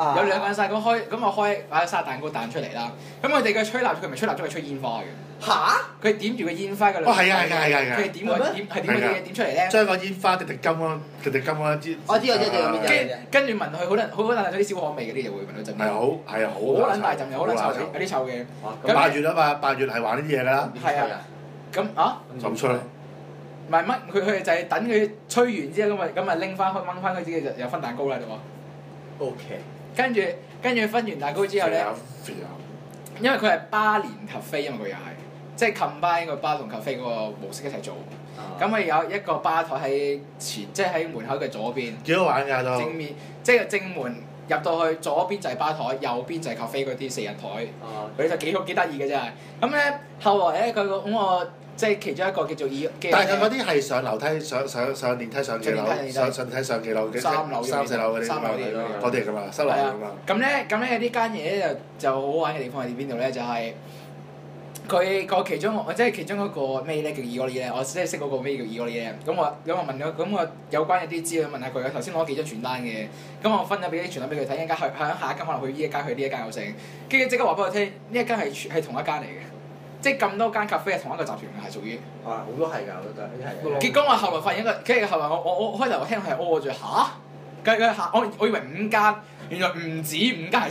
有兩個人晒咁開，咁我開把生日蛋糕彈出嚟啦。咁佢哋嘅吹蠟燭，佢唔係吹蠟燭，係吹煙花嘅。 嚇！ 佢點住個煙花嘅兩。 係啊！ 佢係點點出嚟咧？ 將個煙花滴滴金咯，滴滴金咯，知。 我知跟住聞佢好撚有啲燒焊味嗰啲嘢會聞到陣。 係好撚大陣嘅，好撚臭嘅，有啲臭嘅。 咁8月啊嘛，8月係玩呢啲嘢㗎啦。 係啊。咁啊？ 就咁吹。 唔係乜？佢就係等佢吹完之後咁咪拎翻開掹翻佢自己就有分蛋糕啦，喎。 OK。跟住分完蛋糕之後咧，因為佢係巴連咖啡，因為佢又係即係 combine 個巴同咖啡嗰個模式一齊做。咁佢有一個吧台喺前，即係喺門口嘅左邊。 幾好玩㗎都。正面即係正門入到去，左邊就係吧台，右邊就係咖啡嗰啲4人台。佢就幾得意嘅真係。咁咧後來咧佢咁我即係其中一個叫做但係佢嗰啲係上樓梯上電梯上幾樓？上電梯上幾樓嘅？3樓、4樓嗰啲。嗰啲嚟㗎嘛，收樓㗎嘛。 咁咧有呢間嘢咧就好玩嘅地方喺邊度咧？就係佢個其中即係其中一個咩咧叫 Igori 咧，我即係識嗰個咩叫 Igori 咧。咁我問咗，咁我有關嘅啲資料問下佢。頭先攞幾張傳單嘅，咁我分咗俾啲傳單俾佢睇，一間去向下一間可能去呢一間，去呢一間有剩，跟住即刻話俾我聽，呢一間係同一間嚟嘅。即係咁多間咖啡係同一個集團嘅，係屬於。 好多係㗎，我覺得呢啲係。 結果我後來發現一個，跟住後來我開頭我聽係屙住嚇，跟住我以為5間，原來唔止5間係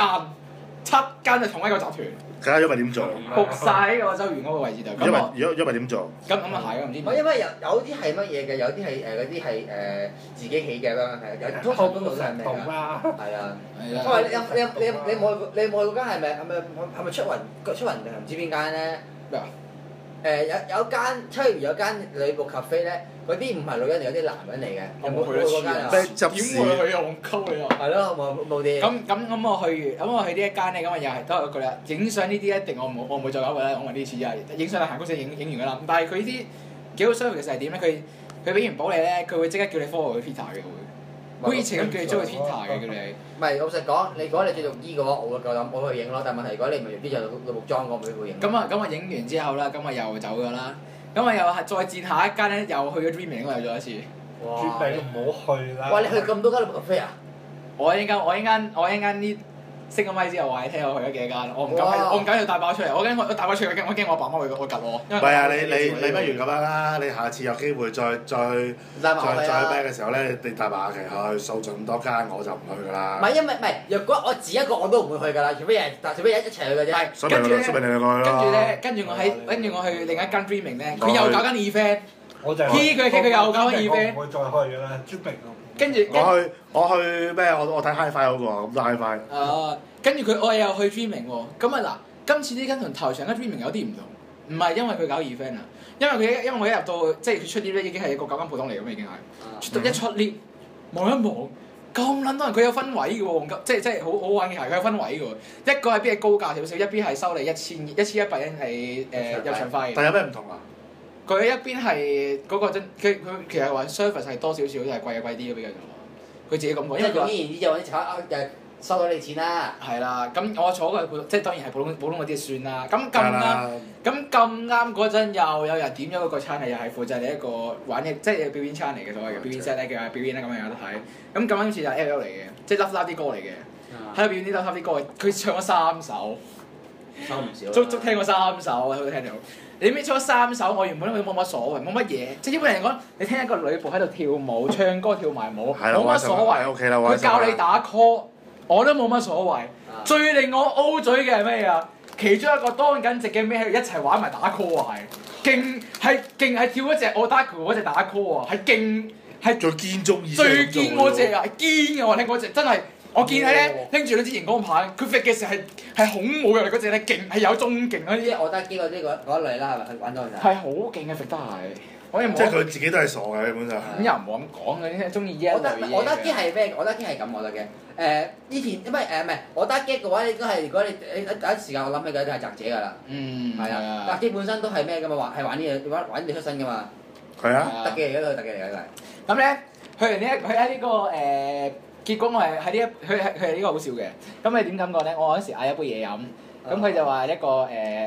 7間係同一個集團。 睇下因為點做？ 仆曬喺個周園嗰個位置度。 因為點做？ 咁啊係啊，唔知。 因為有啲係乜嘢嘅，有啲係嗰啲係自己起嘅啦，係有通常嗰度都係咩㗎？係啊。因為你冇去嗰間係咪出雲定係唔知邊間咧？ 咩啊？ 有間吹完有間女僕咖啡咧，嗰啲唔係女人嚟，有啲男人嚟嘅。有冇去嗰間啊？ 咩執事？ 點會去啊？戇鳩你啊！ 係咯，冇啲。 咁我去呢一間咧，咁啊又係都係嗰句啦。影相呢啲一定我唔會再搞嘅啦。我問呢次就係影相行公司影完㗎啦。但係佢呢啲幾好 service 係點咧？佢俾完保你咧，佢會即刻叫你 follow 佢 Twitter 嘅會。好以前咁叫你追佢 Twitter 嘅叫你。 唔係老實講，如果你着浴衣嘅話，我會夠膽我去影咯。但係問題如果你唔係浴衣就綠木裝，我唔會影。咁啊影完之後啦，咁啊又走㗎啦。咁啊又係再戰下一間咧，又去咗 Dreaming 嗰度又做一次。 哇！絕對唔好去啦！ 哇！你去咁多間咖啡啊？ 我一間呢熄個咪之後話你聽我去咗幾間，我唔敢要大爆出嚟，我大爆出嚟，我驚我爸媽會及我。 唔係啊！你不如咁樣啦，你下次有機會再去咩嘅時候咧，你帶埋阿琪去掃盡咁多間，我就唔去㗎啦。 唔係因為若果我自己一個我都唔會去㗎啦，除非一齊去嘅啫。 跟住我去另一間 Dreaming 咧，佢又搞緊 event。佢又搞緊 event。 我會再去㗎啦 Dreaming。 跟住我去咩？我睇 HiFi 嗰個咁多 HiFi。 跟住我又去 Dreaming 喎。咁啊嗱，今次呢間同頭上間 Dreaming 有啲唔同，唔係因為佢搞 event 啊，因為我一入到即係佢出 lift 咧已經係一個9間鋪頭嚟咁已經係。一出 lift 望一望，咁撚多人，佢有分位嘅喎，即係好玩嘅係佢有分位嘅喎。一個係邊係高價少少，一邊係收你1100蚊係入場費。 但有咩唔同啊？ 佢一邊係嗰個真，佢其實話 service 係多少少，就係貴啲比較佢自己咁講。 因為總而言之就揾啲就收到你錢啦。 係啦，咁我坐嘅即係當然係普通嗰啲算啦。咁咁啱嗰陣又有人點咗嗰個餐係又係負責你一個玩嘅，即係表演餐嚟嘅所謂嘅表演 set 咧叫表演啦，咁樣有得睇。咁咁啱次就 L 嚟嘅，即係 Love 啲歌嚟嘅。喺度表演啲 Love 啲歌，佢唱咗3首。 收唔少。足聽過3首啊！都聽到。你咩出咗3首？我原本都冇乜所謂，冇乜嘢。即係一般人嚟講，你聽一個女僕喺度跳舞、唱歌、跳埋舞，冇乜所謂。佢教你打 call，我都冇乜所謂。最令我 O 嘴嘅係咩啊？其中一個當緊值嘅咩喺度一齊玩埋打 call 啊！係勁係跳嗰隻 Otaku 嗰隻打 call 啊！係勁係最堅中意最堅嗰隻啊！係堅嘅我聽嗰隻真係。我見佢咧拎住兩支熒光棒，佢揈嘅時候係恐怖嘅嗰隻咧，勁係有中勁嗰啲。 即係我覺得呢個嗰一類啦，係咪？玩到就係好勁嘅揈得係。 即係佢自己都係傻嘅基本上。 咁又唔好咁講嘅，中意呢一類嘢。 我覺得機係咩？我覺得機係咁，我覺得嘅。以前因為唔係，我覺得機嘅話，應該係如果你第一時間我諗起嘅都係澤姐㗎啦。係啊。澤姐本身都係咩㗎嘛？係玩呢嘢，玩呢出身㗎嘛。 係啊。 特技嚟嘅，特技嚟嘅都係。 咁咧，佢喺呢個結果我係喺呢一，佢係呢個好笑嘅。咁你點感覺咧？我嗰時嗌一杯嘢飲，咁佢就話一個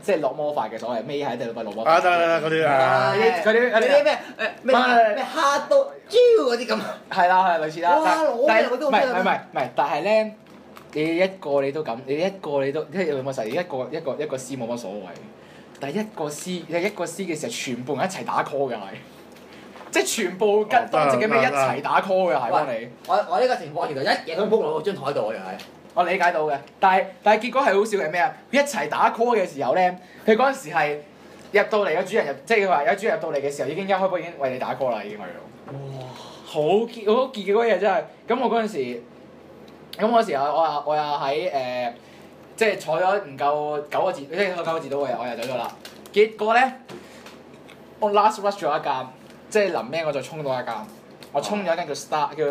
即係落魔法嘅所謂，尾喺地度落魔法。 得嗰啲啊， 嗰啲咩哈都招嗰啲咁。 係啦係類似啦。 哇！攞但係咩嗰啲唔係，但係咧，你一個你都咁，你一個你都即係有冇實？一個師冇乜所謂，但係一個師嘅時候，全部人一齊打 call 嘅係。即係全部跟當值嘅咩一齊打 call 嘅係幫你。 我呢個情況其實一嘢都撲落張台度嘅係。 我理解到嘅，但係結果係好笑係咩啊？一齊打 call 嘅時候咧，佢嗰陣時係入到嚟嘅主人入，即係佢話有主人入到嚟嘅時候已經一開波已經為你打 call 啦，已經去到。哇！好結嗰嘢真係。咁我嗰陣時，我又喺即係坐咗唔夠9個字，即係9個字到嘅，我又走咗啦。結果咧，我 last rush 咗一間。即係臨尾我就衝到一間，我衝咗一間叫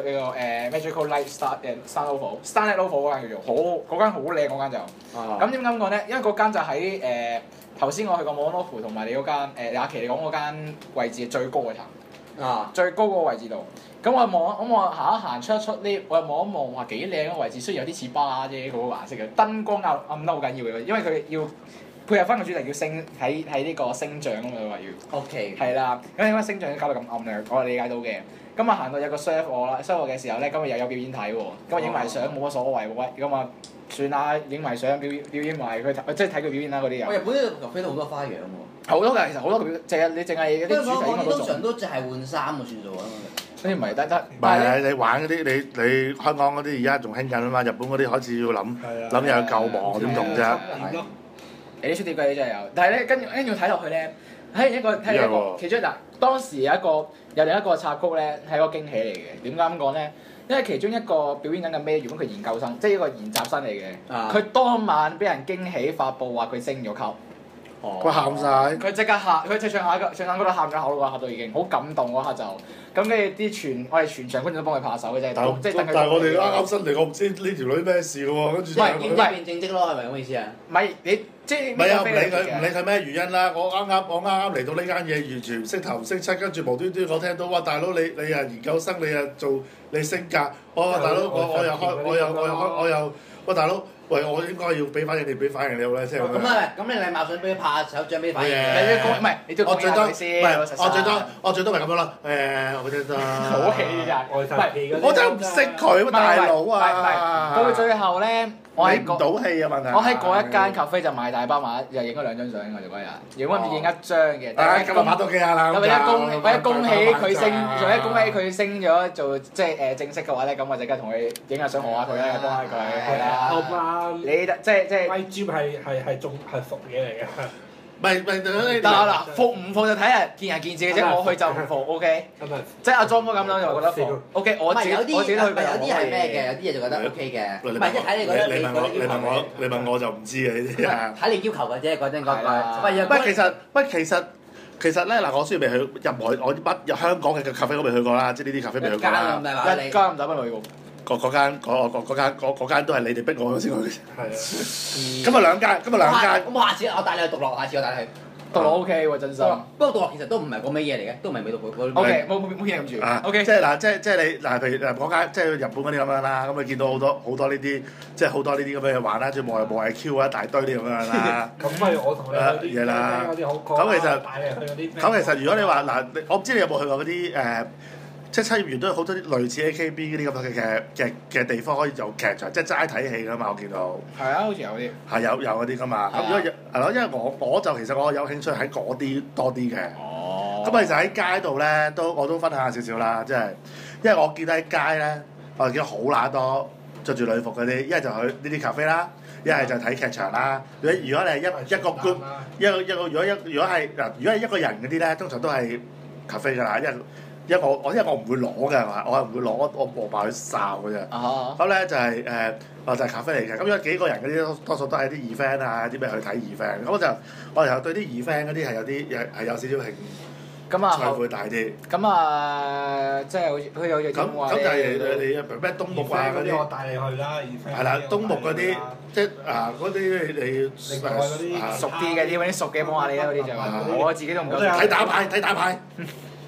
Magical Light Star Novel 嗰間叫做，嗰間好靚嗰間就。咁點解咁講咧？因為嗰間就喺頭先我去過 Monopoly 同埋你嗰間阿琪你講嗰間位置最高嘅層。最高嗰個位置度。咁我行一行出一出呢，我又望一望話幾靚嘅位置，雖然有啲似巴啫嗰個顏色嘅，燈光暗得好緊要嘅，因為佢要。配合翻個主題叫星喺呢個星象啊嘛，佢話要。OK。係啦，咁點解星象搞到咁暗咧？我係理解到嘅。咁啊行到有個 serve 我啦，serve 我嘅時候咧，咁啊又有表演睇喎，咁啊影埋相冇乜所謂喎，咁啊算啦，影埋相表演埋佢即係睇佢表演啦嗰啲人。日本呢個咖啡都好多花樣喎。好多㗎，其實好多你淨係啲主題應該都做。通常都淨係換衫就算數啊嘛。嗰啲唔係得。 唔係你玩嗰啲你香港嗰啲而家仲興緊啊嘛，日本嗰啲開始要諗又救亡點同啫。 你啲出碟嘅真係有，但係咧跟住睇落去咧，睇一個其中嗱當時有另一個插曲咧係一個驚喜嚟嘅。點解咁講咧？因為其中一個表演緊嘅咩，如果佢研究生，即係一個研習生嚟嘅，佢當晚俾人驚喜發布話佢升咗級。 佢喊晒， 佢即刻喊，佢唱下嗰度喊咗口咯，嗰下都已經好感動嗰下就。咁跟住我哋全場觀眾都幫佢拍手嘅啫。但係我哋啱新嚟，我唔知呢條女咩事嘅喎，跟住唔係變正職咯，係咪咁意思啊？ 唔係你即係唔係啊？唔理佢咩原因啦。我啱啱嚟到呢間嘢，完全唔識頭唔識七，跟住無端端我聽到哇大佬你啊研究生，你啊做你升格，大佬我又喂大佬。喂，我應該要俾反應你，俾反應你好啦，即係咁樣。咁你禮貌上俾佢拍手掌俾反應。 唔係，你最多先。 我最多咪咁樣咯。我最多。 好氣咋？ 我真係唔識佢，大佬啊！ 到最後咧，我喺唔到氣啊問題。 我喺嗰一間咖啡就買大包買，又影咗2張相我哋嗰日，影唔止影一張嘅。 咁啊拍多幾下啦。 為咗恭喜佢升咗做即係正式嘅話咧，咁我即刻同佢影下相，賀下佢啦，幫下佢係啦。 好嘛。 你即係威 Gym 係服嘢嚟嘅。 唔係但係嗱，服唔服就睇人見仁見智嘅啫。我去就唔服 ，OK。即係阿莊哥咁樣就覺得服 ，OK。我自己去過。 有啲係咩嘅？有啲嘢就覺得 OK 嘅。唔係，即係睇你覺得你問我就唔知嘅呢啲啊。 睇你要求嘅啫，講真嗰句。 其實咧嗱，我雖然未去任何我入香港嘅咖啡都未去過啦，即係呢啲咖啡未去過啦。 一間唔使乜去過。 嗰間都係你哋逼我先去。係啊。今日兩間。 咁下次我帶你去獨樂，下次我帶你去。 獨樂 OK 喎，真心。 不過獨樂其實都唔係嗰味嘢嚟嘅，都唔係味道嗰。 OK，冇嘢諗住。OK。 即係嗱，即係你嗱，譬如嗰間即係日本嗰啲咁樣啦，咁你見到好多呢啲，即係好多呢啲咁嘅嘢玩啦，即係無謂 Q 啊，一大堆啲咁樣啦。 咁不如我同你去啲嘢啦。 咁其實如果你話嗱，我唔知你有冇去過嗰啲即係七葉園都有好多啲類似 AKB 嗰啲咁嘅地方可以有劇場，即係齋睇戲㗎嘛，我見到。係啊，好似有啲。係有嗰啲㗎嘛。咁如果係咯，因為我就其實我有興趣喺嗰啲多啲嘅。哦。咁其實喺街度咧，我都分享下少少啦，即係因為我見到喺街咧，我見到好乸多着住女服嗰啲，一係就去呢啲咖啡啦，一係就睇劇場啦。如果你係一個 group，如果係一個人嗰啲咧，通常都係咖啡㗎啦，因為我唔會攞嘅，我係唔會攞我磨埋去哨嘅啫。咁咧就係就係咖啡嚟嘅。咁有幾個人嗰啲多數都係啲 event 啊，啲咩去睇 event。咁我又對啲 event 嗰啲係有少少興。咁啊，財會大啲。咁啊，即係好似佢有嘢咁話。 咁就係你咩東木啊嗰啲。 我帶你去啦 event。 係啦，東木嗰啲即係嗰啲你熟啲嘅啲，揾啲熟嘅幫下你啦嗰啲就。我自己都唔夠。 睇打牌。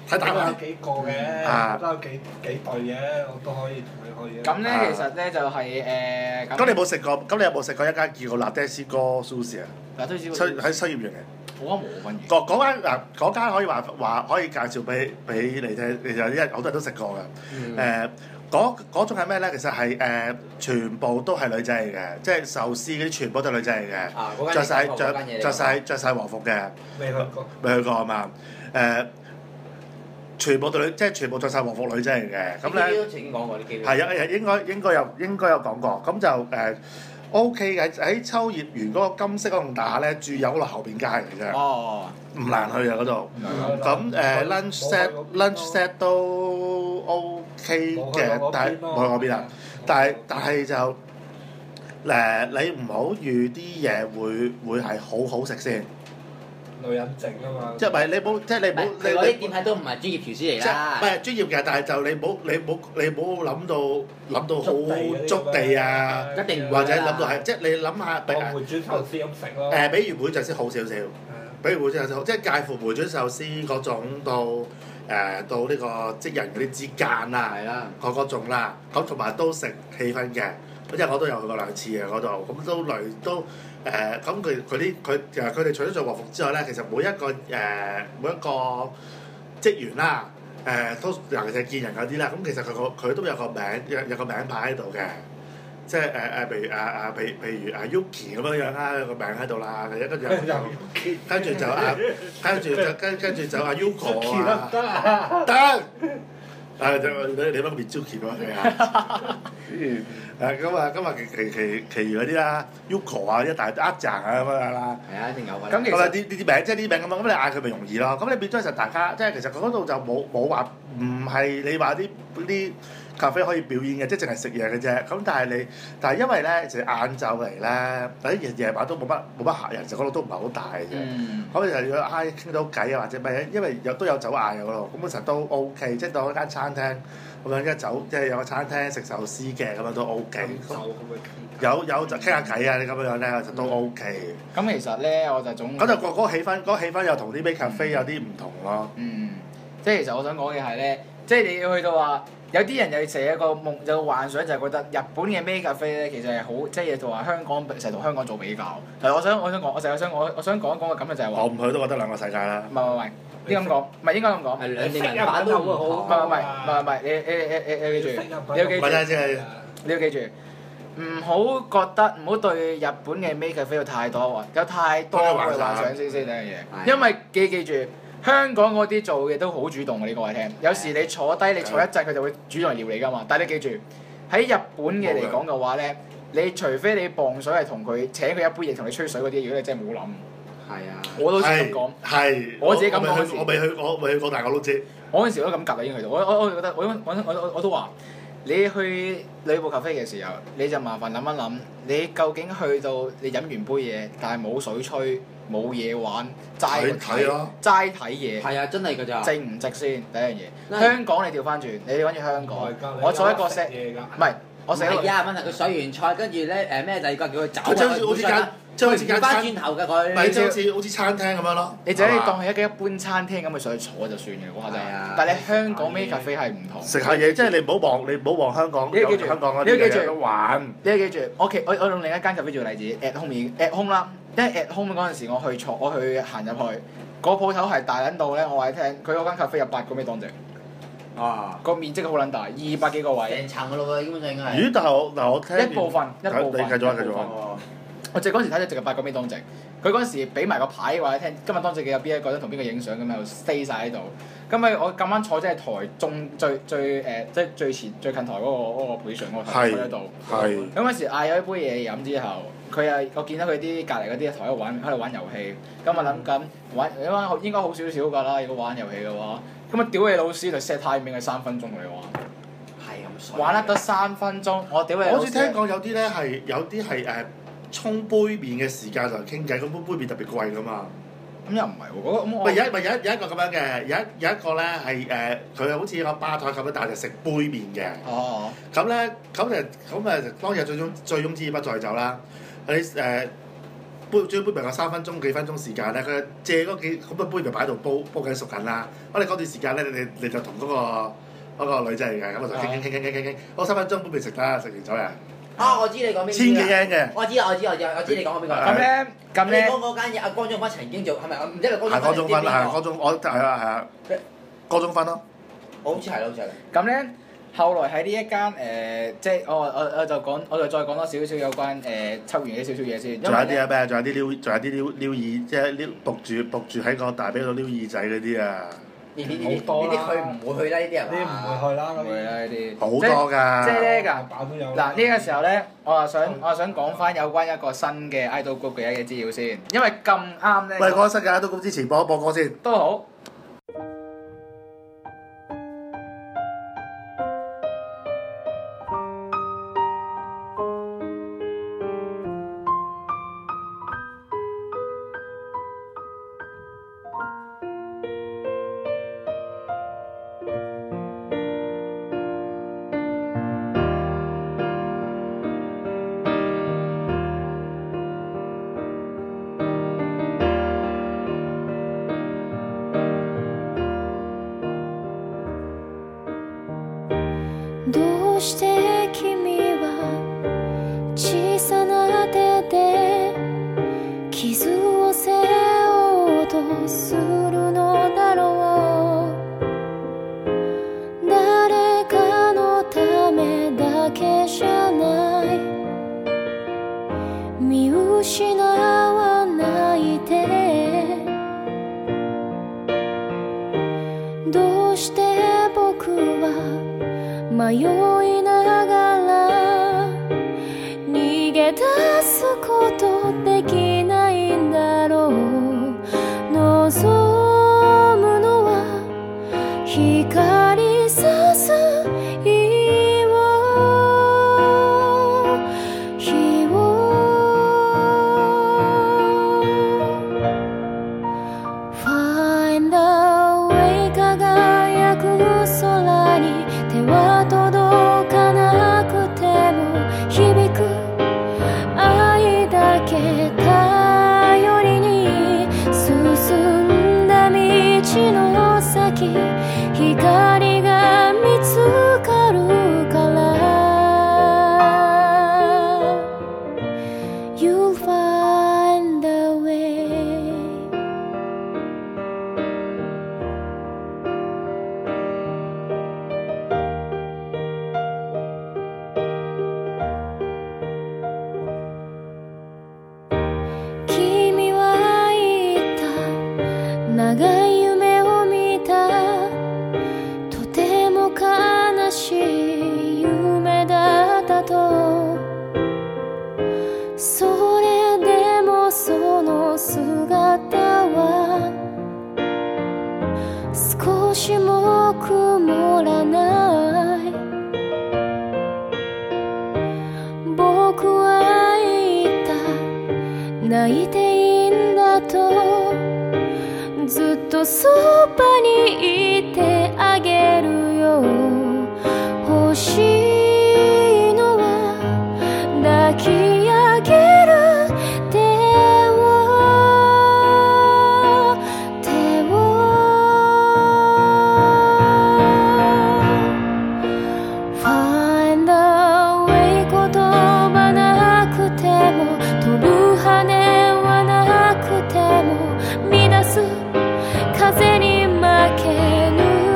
睇大話有幾個嘅，都有幾隊嘅，我都可以同你可以。 咁咧其實咧就係咁你有冇食過？咁你有冇食過一間叫做辣爹絲哥 sushi 啊？ 辣爹絲喺西葉園嘅。 我覺得冇分別。 嗰間可以話可以介紹俾你聽，其實因為好多人都食過嘅。嗰種係咩咧？其實係全部都係女仔嚟嘅，即係壽司嗰啲全部都係女仔嚟嘅，着晒和服嘅。未去過啊嘛？全部對女，即係全部着晒和服女仔嚟嘅。咁咧， 已經講過呢幾個。 係啊，應該有講過。咁就OK 嘅，喺秋葉原嗰個金色嗰棟大廈咧，住有嗰度後邊街嚟嘅啫。 哦， 唔難去啊嗰度。咁lunch set 都 OK 嘅，但係冇去嗰邊啊。但係就你唔好預啲嘢會係好好食先。 女人整啊嘛。 即係咪你冇即係你冇你嗰啲店係都唔係專業廚師嚟啦。 唔係專業嘅，但係就你冇諗到好觸地啊！ 一定或者諗到係即係你諗下， 當梅轉壽司咁食咯。 比如梅轉壽司好少少，比如梅轉壽司好，即係介乎梅轉壽司嗰種到呢個職人嗰啲之間啦，嗰種啦，咁同埋都食氣氛嘅，因為我都有去過2次嘅嗰度，咁都咁佢哋除咗做和服之外咧，其實每一個職員啦，都尤其是見人嗰啲啦，咁其實佢都有個名牌喺度嘅，即係譬如Yuki 咁樣樣啦，有個名喺度啦，跟住就 Yuko 啊，得。就你乜 Mizuki 咯，係啊，其餘嗰啲啦 ，Yuko 啊，一大紮啊咁樣啦。 係啊，一定有㗎。 咁其實呢啲名即係啲名咁樣，咁你嗌佢咪容易咯。咁你變咗就大家即係其實嗰度就冇話唔係你話啲咖啡可以表演嘅，即係淨係食嘢嘅啫。咁但係因為咧就晏晝嚟咧，或者夜晚都冇乜客人，就嗰度都唔係好大嘅啫。咁你就要傾到偈啊，或者咩？因為都有酒嗌嘅嗰度，咁其實都 OK，即係當一間餐廳咁樣即係有個餐廳食壽司嘅咁樣都 OK。有就傾下偈啊！你咁樣咧就都 OK。 咁其實咧我就總咁就嗰個氣氛又同啲 Maid Cafe 有啲唔同咯。 即係其實我想講嘅係咧，即係你要去到話。有啲人有成一個夢，有個幻想就係覺得日本嘅 Maid Cafe 咧，其實係好，即係同話香港成日同香港做比較。係，我想講一講嘅感覺就係話， 我唔去都覺得兩個世界啦。 唔係，應該咁講，唔係應該咁講。 係兩地文化都好。 唔係，你記住，你要記住，你要記住，唔好對日本嘅 Maid Cafe 有太多嘅幻想先呢樣嘢，因為記住。香港嗰啲做嘅都好主動嘅，呢個位聽。有時你坐低，你坐一陣，佢就會主動嚟撩你㗎嘛。但係你記住，喺日本嘅嚟講嘅話咧，你除非你磅水係同佢請佢一杯嘢同你吹水嗰啲，如果你真係冇諗。係啊。我都先咁講。係。我自己咁講嗰時。 我未去過，但係我都知。 我嗰陣時都咁夾啦，已經去到。我覺得我都話，你去女僕咖啡嘅時候，你就麻煩諗一諗，你究竟去到你飲完杯嘢，但係冇水吹。冇嘢玩，齋睇嘢。係啊，真係㗎咋。值唔值先？第一樣嘢。香港你調翻轉，你揾住香港，我做一個 set，唔係，我食。 係啊，問題佢上完菜，跟住咧咩第二個叫佢走啊， 好似間翻轉頭㗎佢。 咪即係好似餐廳咁樣咯。 你就可以當係一般餐廳咁去上去坐就算嘅，嗰下真係。但係你香港 Maid Cafe係唔同。 食下嘢，即係你唔好望香港。 你要記住， 香港嗰啲嘢都玩。 你要記住，我用另一間 cafe 做例子 ，at home 啦。因為 at home 嗰陣時，我去行入去，個鋪頭係大撚到咧，我話你聽，佢嗰間 cafe 有8個咩檔席。個面積好撚大，200幾個位。 成層㗎咯喎，基本上應該係。 咦？但係我聽。 一部分。 你繼續啊！ 我淨係嗰陣時睇咗淨係8個咩檔席，佢嗰陣時俾埋個牌話你聽，今日檔席嘅有邊一個想同邊個影相咁喺度 stay 曬喺度。咁咪我咁啱坐即係台中最即係最前最近台嗰個 position 嗰個台坐喺度。係。咁嗰時嗌咗一杯嘢飲之後。我見到佢啲隔離嗰啲台喺度玩遊戲，咁我諗緊玩應該好少少㗎啦。如果玩遊戲嘅話，咁啊屌你老師就 set timing 係3分鐘同你玩， 係咁衰。 玩得3分鐘，我屌你老師！ 我好似聽講有啲係沖杯麵嘅時間就傾偈，咁杯麵特別貴㗎嘛。 咁又唔係喎， 有一個咁樣嘅，有一個咧係佢好似個吧台咁樣，但係就食杯麵嘅。哦。咁咧，咁當日最終之意不在酒啦。嗰啲杯最杯咪有3分鐘幾分鐘時間咧，佢借嗰幾咁嘅杯咪擺喺度煲緊熟緊啦。我哋嗰段時間咧，你就同嗰個女仔嚟嘅，咁我就傾，我3分鐘杯未食得，食完走人。 我知你講邊千幾yen嘅。 我知你講邊個。咁咧，嗰間嘢阿江中芬曾經做係咪？唔知係江中芬係江中，我係啊，江中芬咯。 好似係。 咁咧，後來喺呢一間即係我就再講多少少有關抽完嘅少少嘢先。 仲有啲啊咩？仲有啲撩耳，即係仆住喺個大髀度撩耳仔嗰啲啊！ 呢啲佢唔會去啦，呢啲係嘛？ 呢啲唔會去啦， 唔會啦呢啲。 好多㗎。 即係咧㗎。嗱呢個時候咧，我想講翻有關一個新嘅 idol group 嘅一啲資料先，因為咁啱咧。 喂，講新嘅 idol group之前播一播歌先。 都好。 どうして君は小さな手で傷を背負おうとするのだろう。誰かのためだけじゃない、見失わないで。どうして僕は迷いながら逃げ出すことできないんだろう。望むのは光さす日を Find a way 輝く空に手は届かなくても響く愛だけ頼りに進んだ道の先、光が見つかるから You'll find a way。君は言った、長い夢を見た、とても悲しい夢だったと。それでもその姿は少しも曇らない。僕は言った、泣いていいんだと、ずっとそばにいてあげるよ。欲しいのは抱き上げる手を Find a way 言葉なくても飛ぶ羽はなくても乱す風に負けぬ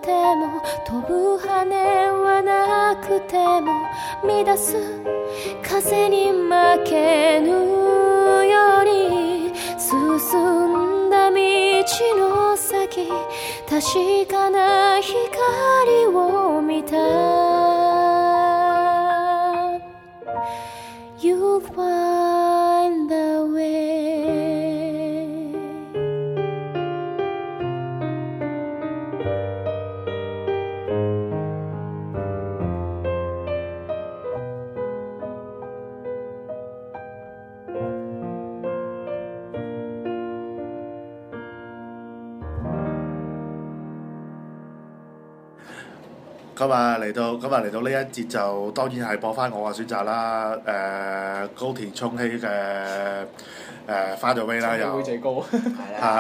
ても飛ぶ羽はなくても乱す風に負けぬように進んだ道の先確かな光を見た You'll find the way 咁啊嚟到呢一節就當然係播翻我嘅選擇啦。高田充希嘅Far Away啦，又嚇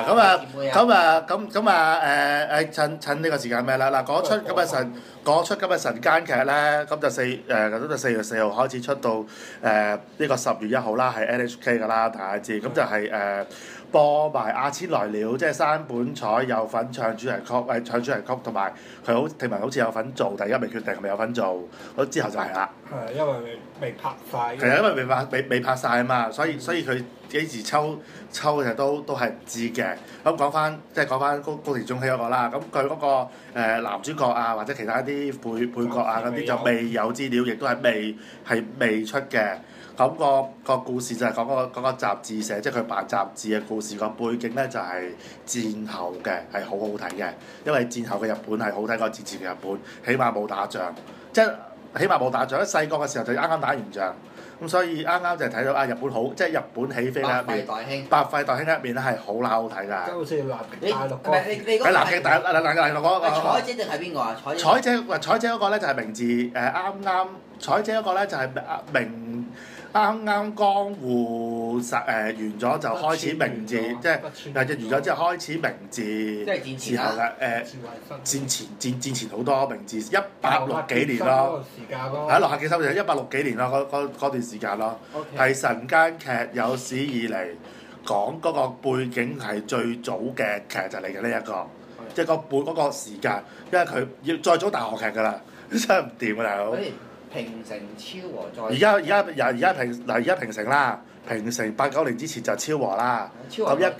趁呢個時間咩啦嗱嗰出今日晨間劇咧，咁就4月4號開始出到呢個10月1號啦，係 NHK 㗎啦，大家知咁就係播埋阿千來了，即係山本彩有份唱主題曲，同埋佢聽聞好似有份做，但而家未決定係咪有份做，之後就係啦。 係因為未拍晒。 係啊，因為未拍晒啊嘛，所以佢幾時抽嘅都係唔知嘅。咁講翻高田充希嗰個啦，咁佢嗰個男主角啊，或者其他啲配角啊嗰啲就未有資料，亦都係未出嘅。咁個故事就係講嗰個雜誌社，即係佢辦雜誌嘅故事。個背景咧就係戰後嘅，係好好睇嘅。因為戰後嘅日本係好睇過戰前嘅日本，起碼冇打仗，即係起碼冇打仗。細個嘅時候就啱啱打完仗，咁所以啱啱就睇到日本好，即係日本起飛嘅一面，百廢待興嘅一面咧係好撚好睇㗎。 即係好似南極大陸嗰個。 喺南極大陸嗰個。 彩姐定係邊個啊？ 彩姐嗰個咧就係明治啱彩姐嗰個咧就係啱江戶完咗就開始明治，即係完咗之後開始明治時候嘅戰前好多明治160幾年咯，喺落下幾收就160幾年咯，嗰段時間咯，係晨間劇有史以嚟講嗰個背景係最早嘅劇就嚟嘅呢一個，即係嗰個時間，因為佢要再早大學劇㗎啦，真係唔掂㗎大佬。 平成超和再而家平成啦，平成89年之前就超和啦，咁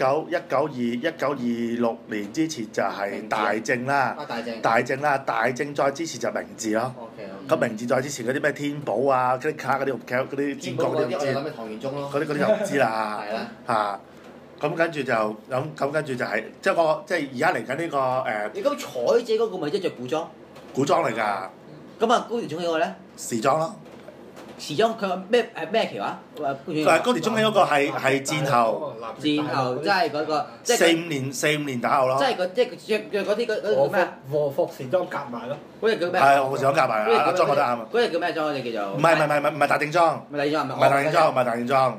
1926年之前就係大正啦，大正再之前就明治咯。咁明治再之前嗰啲咩天寶啊、嗰啲卡嗰啲戰國嗰啲唔知，嗰啲就唔知啦嚇。咁跟住就係即係而家嚟緊呢個你咁彩姐嗰個咪即係著古裝？ 古裝嚟㗎。 咁啊，高田充希嗰個咧？時裝咯。時裝佢話咩期話？ 高田充希嗰個係戰後。 戰後即係嗰個。 45年打後咯。 即係佢著嗰啲咩？ 和服時裝夾埋咯。 嗰隻叫咩？ 係和服時裝夾埋啊！裝覺得啱啊。 嗰隻叫咩裝？嗰隻叫做。 唔係大正裝。 唔係大正裝。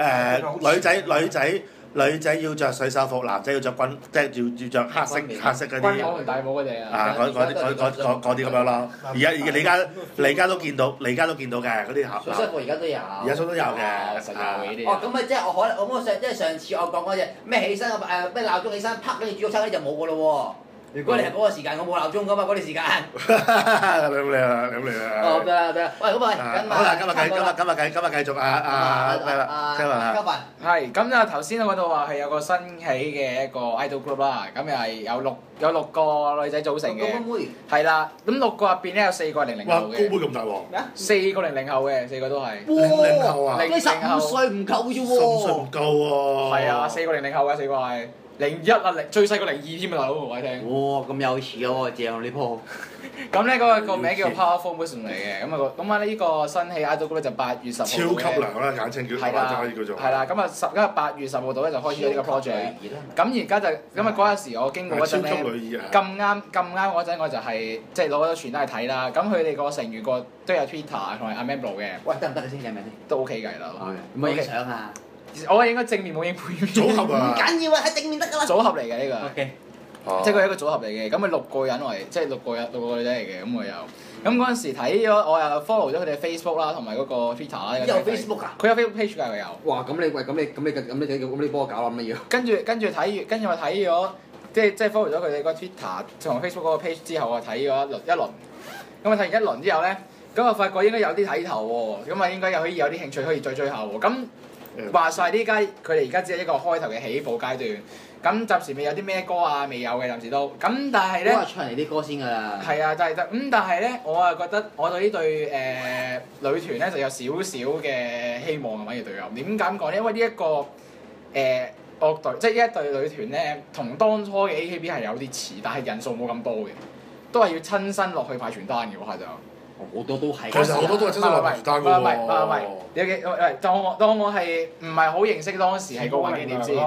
OK。女仔要着水手服，男仔要着即係要着黑色嗰啲。 軍帽同大帽嗰隻啊！ 嗰啲咁樣咯。而家都見到嘅嗰啲水手服而家都有。 而家都有嘅。 實有呢啲。 哦，咁咪即係即係上次我講嗰隻咩起身咩鬧鐘起身，啪跟住煮早餐嗰啲就冇㗎咯喎。如果你係嗰個時間，我冇鬧鐘㗎嘛，嗰段時間。 咁你啊！ 哦，得啦。喂，咁咪好啦，今日繼續Kevin。 係，咁就頭先嗰度話係有個新起嘅一個 idol group 啦，咁又係有六個女仔組成嘅。係啦，咁6個入邊咧有4個係00後嘅。 哇！高妹咁大鑊。 咩 ？4個00後嘅，4個都係。 00後啊！ 你15歲唔夠啫喎。 15歲唔夠喎。 係啊，4個00後嘅4個係。01啊，最細個02添啊，大佬同我聽。 哇，咁有錢喎，正呢鋪。 咁咧嗰個名叫做 Powerful Muslim 嚟嘅，咁啊呢個新戲 idol group 咧就8月10號。超級娘啦，簡稱叫，可以叫做。 係啦，咁啊8月10號度咧就開始咗呢個 project。咁而家就咁啊嗰陣時我經過嗰陣咧，咁啱嗰陣我就係即係攞咗全都係睇啦。咁佢哋個成員個都有 Twitter 同埋 Amable 嘅。 喂，得唔得你先影名先？ 都 OK 㗎啦。 有冇影相啊？ 我應該正面冇影背面。 組合啊！ 唔緊要啊，喺正面得㗎啦。 組合嚟嘅呢個。 OK。 即係佢係一個組合嚟嘅，咁佢6個人為，即係6個女仔嚟嘅，咁我又，咁嗰陣時睇咗，我又 follow 咗佢哋 Facebook 啦，同埋嗰個 Twitter 啦。 有 Facebook 啊？ 佢有 Facebook page 㗎，佢有。 哇！咁你幫我搞啦乜嘢？ 跟住我睇咗即係 follow 咗佢哋個 Twitter 同 Facebook 嗰個 page 之後，我睇咗一輪。咁我睇完一輪之後咧，咁我發覺應該有啲睇頭喎，咁啊應該又可以有啲興趣可以追下喎。咁話晒呢家佢哋而家只係一個開頭嘅起步階段，咁暫時未有啲咩歌啊，未有嘅暫時都。咁但係咧， 都係唱嚟啲歌先㗎啦。 係啊，但係咧，我啊覺得我對呢隊女團咧就有少少嘅希望咁嘅隊友。點解咁講咧？因為呢一個樂隊，即係呢一隊女團咧，同當初嘅 AKB 係有啲似，但係人數冇咁多嘅，都係要親身落去派傳單嘅嗰下就。 好多都係。 其實好多都係親身落傳單㗎喎。 唔係，有嘅當我係唔係好認識當時係個環境點先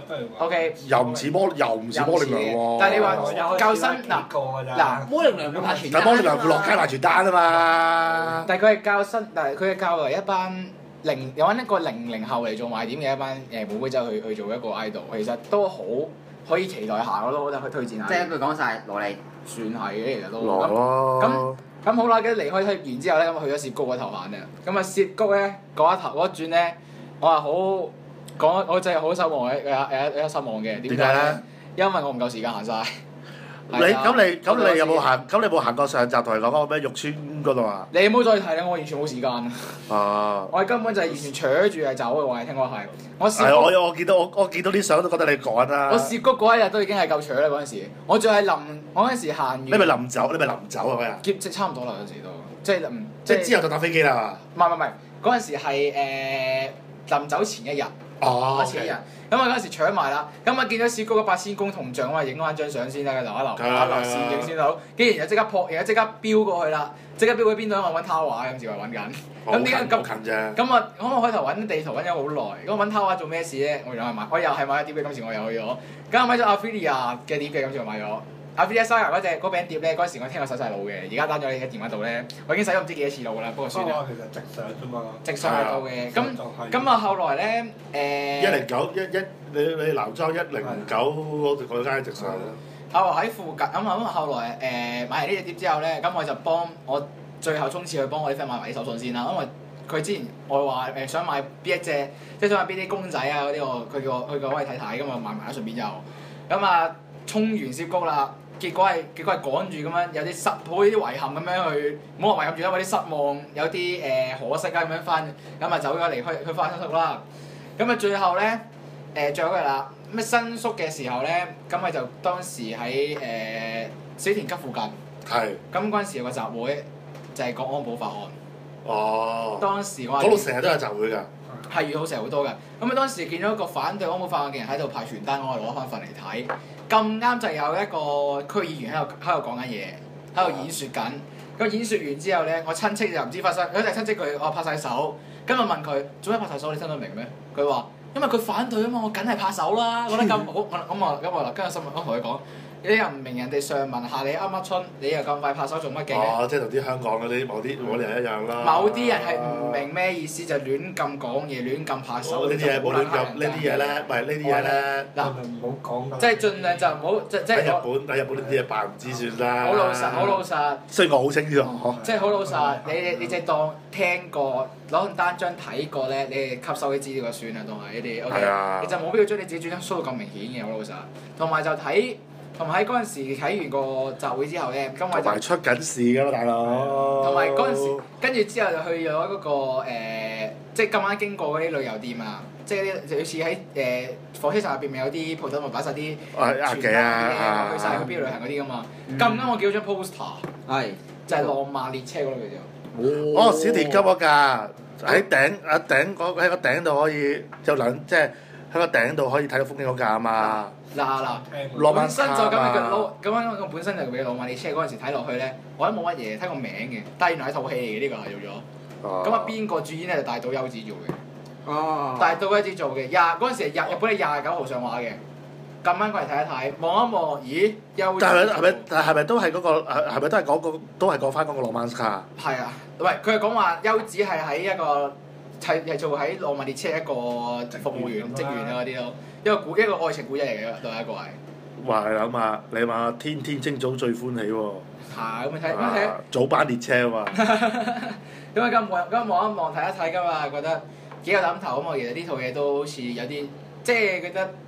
？OK。 又唔似魔力量喎。 但係你話救生嗱， 魔力量會派傳單。 但魔力量會落街派傳單啊嘛。 但係佢係教新，但係佢係教為一班有揾一個00後嚟做賣點嘅一班妹妹仔去做一個 idol， 其實都好可以期待下，我都覺得去推薦下。 即係一句講晒，蘿莉算係嘅，其實都。咁好啦，跟住離開完之後咧，咁去咗涉谷嗰頭行嘅。咁啊涉谷咧嗰一轉咧，我係我真係好失望嘅，有失望嘅。點解咧？因為我唔夠時間行晒。 你有冇行？咁你有冇行過上集同你講嗰個咩玉村嗰度啊？ 你唔好再提啦！我完全冇時間。 啊！ 我係根本就係完全扯住係走嘅，我係聽講係。 我見到啲相都覺得你趕啦。 我涉谷嗰一日都已經係夠扯啦嗰陣時，我仲係我嗰陣時行完。 你咪臨走啊嗰日？ 即係差唔多啦嗰陣時都，即係之後就搭飛機啦。 唔係，嗰陣時係臨走前一日。前一日。咁啊嗰陣時搶埋啦，咁啊見到涉谷嗰8000公銅像，我係影翻張相先啦，留一攝影先好。跟住然後即刻撲，然後即刻飆過去啦，即刻飆去邊度？我揾 Tower 咁時話揾緊。咁點解咁近啫？ 咁我開頭揾地圖揾咗好耐，咁揾 Tower 做咩事咧？我又係買一碟嘅，今次我又去咗。咁我買咗 Aprilia 嘅碟嘅，今次我買咗。Aprilia Saga 嗰餅碟咧，嗰陣時我聽我洗晒腦嘅，而家 down 咗你嘅電話度咧，我已經洗咗唔知幾多次腦啦，不過算啦。 其實直上啫嘛。直上去到嘅，咁啊後來咧 109你男裝109嗰間直上。 喺附近咁後來買完呢隻碟之後咧，咁我就幫我最後衝刺去幫我啲 friend 買埋啲手信先啦，因為佢之前我話想買邊一隻，即係想買邊啲公仔啊嗰啲佢叫我去睇睇，咁啊買埋一順便就咁啊衝完涉谷啦。結果係趕住咁樣，有啲好啲遺憾咁樣去，唔好話遺憾住啦，有啲失望，有啲可惜啊咁樣翻，咁啊走咗離開去翻新宿啦。咁啊最後咧最後嗰日啦，咩新宿嘅時候咧，咁咪就當時喺小田急附近。 係。咁嗰陣時有個集會，就係講安保法案。 哦。 當時我嗰度成日都有集會㗎。 係遇到成日好多㗎。咁啊當時見到一個反對安保法案嘅人喺度派傳單，我係攞翻份嚟睇。咁啱就有一個區議員喺度講緊嘢，喺度演説緊。咁演説完之後咧，我親戚就唔知發生，有隻親戚佢拍晒手，今日問佢做咩拍晒手？你聽得明咩？佢話因為佢反對啊嘛，我梗係拍手啦，覺得咁好。咁跟住心我同佢講。你又唔明人哋上文下你啱啱春，你又咁快拍手做乜嘅？ 即係同啲香港嗰啲某啲人一樣啦。 某啲人係唔明咩意思，就亂咁講嘢，亂咁拍手。 呢啲嘢冇亂咁，呢啲嘢咧，唔係呢啲嘢咧。 嗱，唔好講咁。 即係盡量就唔好即係。 喺日本呢啲嘢扮唔知算啦。 好老實。 雖然我好清楚。 即係好老實，你即係當聽過攞單張睇過咧，你哋吸收啲資料就算啦，當係你哋 OK。你就冇必要將你自己主張 show 到咁明顯嘅，好老實。同埋就睇。同埋喺嗰陣時睇完個集會之後咧，咁我就同埋出緊事㗎嘛，大佬。 同埋嗰陣時，跟住之後就去咗嗰個即係今晚經過嗰啲旅遊店啊，即係啲就好似喺火車站入邊咪有啲鋪頭咪擺晒啲傳單嘅，去晒去邊度旅行嗰啲㗎嘛。咁啱我見到張 poster， 就係浪漫列車嗰度嘅啫。 小田急嗰架喺頂喺個頂度可以有兩即係喺個頂度可以睇到風景嗰架啊嘛。 本身就咁本身就俾浪漫列車嗰陣時睇落去咧，我都冇乜嘢，睇個名嘅，但係原來係套戲嚟嘅呢個係做咗。咁邊個主演咧就大島優子做嘅。大島優子做嘅嗰陣時日本係29號上畫嘅。咁啱過嚟睇一睇，望一望，咦？優子。 但係咪都係嗰個係咪都係都係講翻嗰個浪漫卡？ 係啊，唔係佢係講話優子係喺一個係做喺浪漫列車一個服務員職員啊嗰啲咯。一個愛情故仔嚟嘅，另一個係。 哇！你諗天天清早最歡喜喎。 係咁睇。 早班列車啊嘛。 咁望一望睇一睇㗎嘛，覺得幾有諗頭啊嘛。其實呢套嘢都好似有啲，即係覺得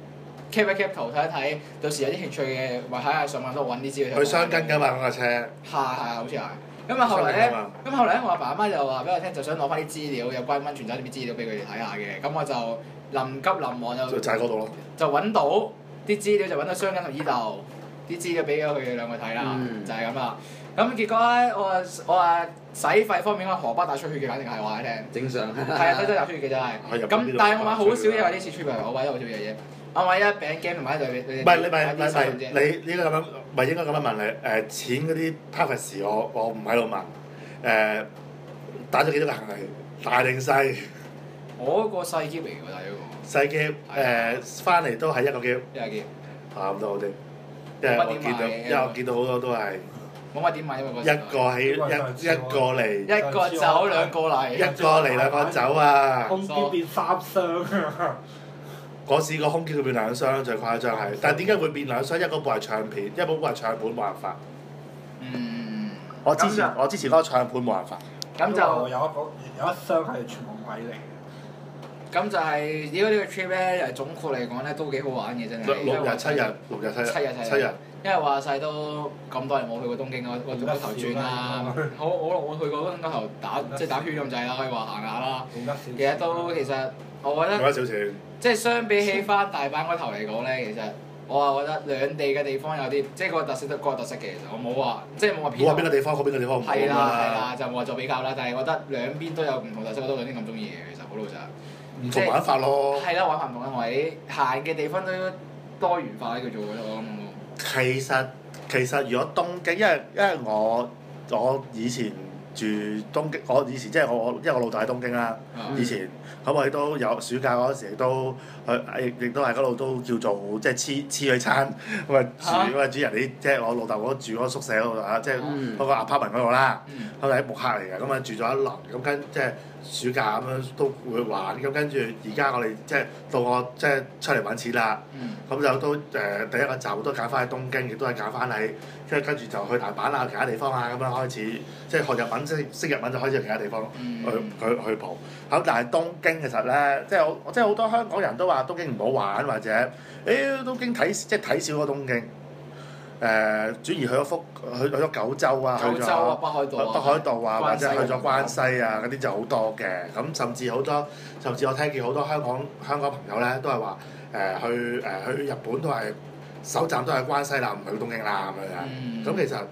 cap 一 cap 圖睇一睇，到時有啲興趣嘅，咪喺上網度揾啲資料。 佢雙根㗎嘛嗰架車。 係好似係。咁啊後嚟咧，我阿爸阿媽就話俾我聽，就想攞翻啲資料，有關溫泉酒店啲資料俾佢哋睇下嘅。咁我就臨急臨忙就喺嗰度咯。就揾到啲資料，就揾到雙根同依度啲資料俾咗佢哋兩個睇啦，就係咁啦。咁結果咧，我話使費方面，我荷包大出血嘅，肯定係話你聽。 正常。 係啊，都大出血嘅真係。咁但係我買好少嘢，話呢次 trip 我買咗好少嘢啫。我買一餅 game 同埋一對你。 唔係你應該咁樣，唔係應該咁樣問你錢嗰啲 privacy 我唔喺度問打咗幾多個行李？大定細？ 我嗰個細篋嚟㗎，大嗰個。 細篋翻嚟都係一個篋。 一個篋。 咁都好啲，因為我見到好多都係。 冇乜點買，因為一個嚟， 一個走兩個嚟， 一個嚟兩個走啊！ 空機變3箱啊！ 我試過空機佢變2箱最誇張係，但係點解會變2箱？一個部係唱片，一部係唱盤，冇辦法。我之前嗰個唱盤冇辦法。 咁就有一箱係全部米嚟嘅。 咁就係如果呢個 trip 咧，總括嚟講咧都幾好玩嘅真係。 6日7日。 因為話晒都咁多人冇去過東京嗰頭轉啦，我去過嗰頭打圈咁滯啦，可以話行下啦。其實我覺得，即係相比起翻大阪嗰頭嚟講咧，其實我係覺得兩地嘅地方有啲即係個特色嘅。其實我冇話即係冇話。冇話邊個地方好，邊個地方唔好啦。係啦，就冇話做比較啦。但係我覺得兩邊都有唔同特色，我都兩邊咁中意嘅。其實好老實。 唔同玩法咯。係啦，玩法唔同嘅位，行嘅地方都多元化叫做我諗。 其實如果東京，因為我以前住東京，我以前即係因為我老豆喺東京啦，以前咁我亦都有暑假嗰時亦都亦都喺嗰度都叫做即係黐佢餐咁啊住人哋即係我老豆嗰住嗰宿舍嗰度啊，即係嗰個 apartment 嗰度啦，咁喺木客嚟嘅，咁啊住咗一輪，咁即係暑假咁樣都會玩，咁跟住而家我哋即係到我即係出嚟揾錢啦，咁就都第一個站都揀翻喺東京，亦都係揀翻喺即係跟住就去大阪啊其他地方啊咁樣開始，即係學日文識日文就開始去其他地方去蒲。咁但係東京其實咧，即係好多香港人都話東京唔好玩或者東京睇少咗東京。轉移去咗九州啊，去咗北海道啊，或者去咗關西啊，嗰啲就好多嘅。咁甚至我聽見好多香港朋友咧都係話去日本都係首站都係關西啦，唔去東京啦咁樣。咁其實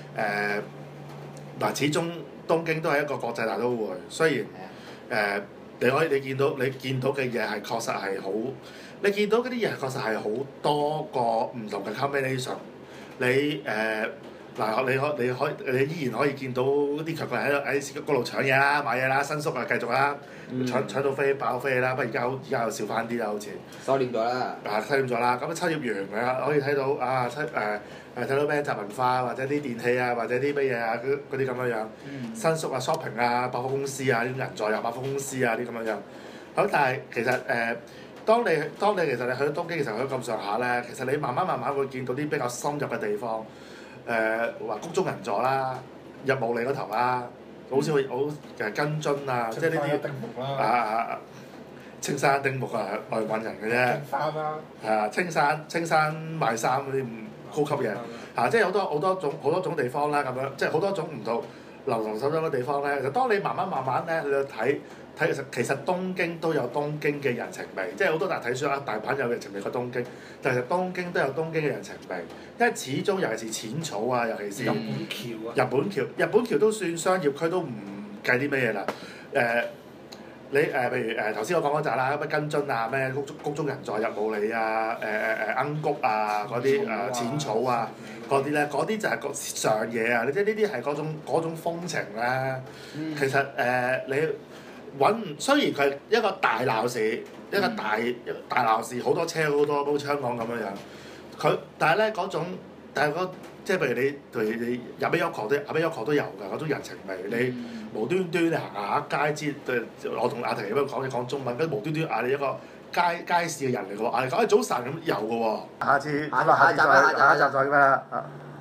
始終東京都係一個國際大都會，雖然你見到嘅嘢係確實係好，你見到嗰啲嘢確實係好多個唔同嘅 combination。你依然可以見到啲強國人喺嗰度搶嘢啦、買嘢啦、新宿啊繼續啦，搶到飛爆飛啦，不過而家又少翻啲啦，好似收斂咗啦。 收斂咗啦，咁秋葉原可以睇到睇到咩集文化或者啲電器啊，或者啲乜嘢啊嗰啲咁樣。新宿啊 shopping 啊，百貨公司啊，啲人在有百貨公司啊啲咁樣。咁但係其實當你其實你去到東京，其實去到咁上下咧，其實你慢慢會見到啲比較深入嘅地方，話谷中銀座啦、日暮里嗰頭啦，好似根津啊，即係呢啲青山丁目啊，外揾人嘅啫。青山啦。係啊，青山賣衫嗰啲咁高級嘢，即係好多種地方啦，咁樣即係好多種唔同流手嘅地方咧。其實當你慢慢咧，你去睇其實東京都有東京嘅人情味，即係好多人睇書大阪有人情味過東京，但係其實東京都有東京嘅人情味，因為始終尤其是淺草啊，尤其是日本橋都算商業區，都唔計啲咩嘢啦。你譬如頭先我講嗰扎啦，咩根津啊，咩谷中人在日暮里啊，鶯谷啊嗰啲淺草啊嗰啲咧，嗰啲就係個上野啊，即係呢啲係嗰種風情咧。其實你雖然佢係一個大鬧市，一個大鬧市，好多車好多，好似香港咁樣。但係咧即係譬如你阿比丘都有㗎嗰種人情味。你無端端你行下街我同阿婷咁樣講中文，跟住無端端嗌你一個街市嘅人嚟嘅喎，嗌你講早晨咁有嘅喎。下集再咩啦？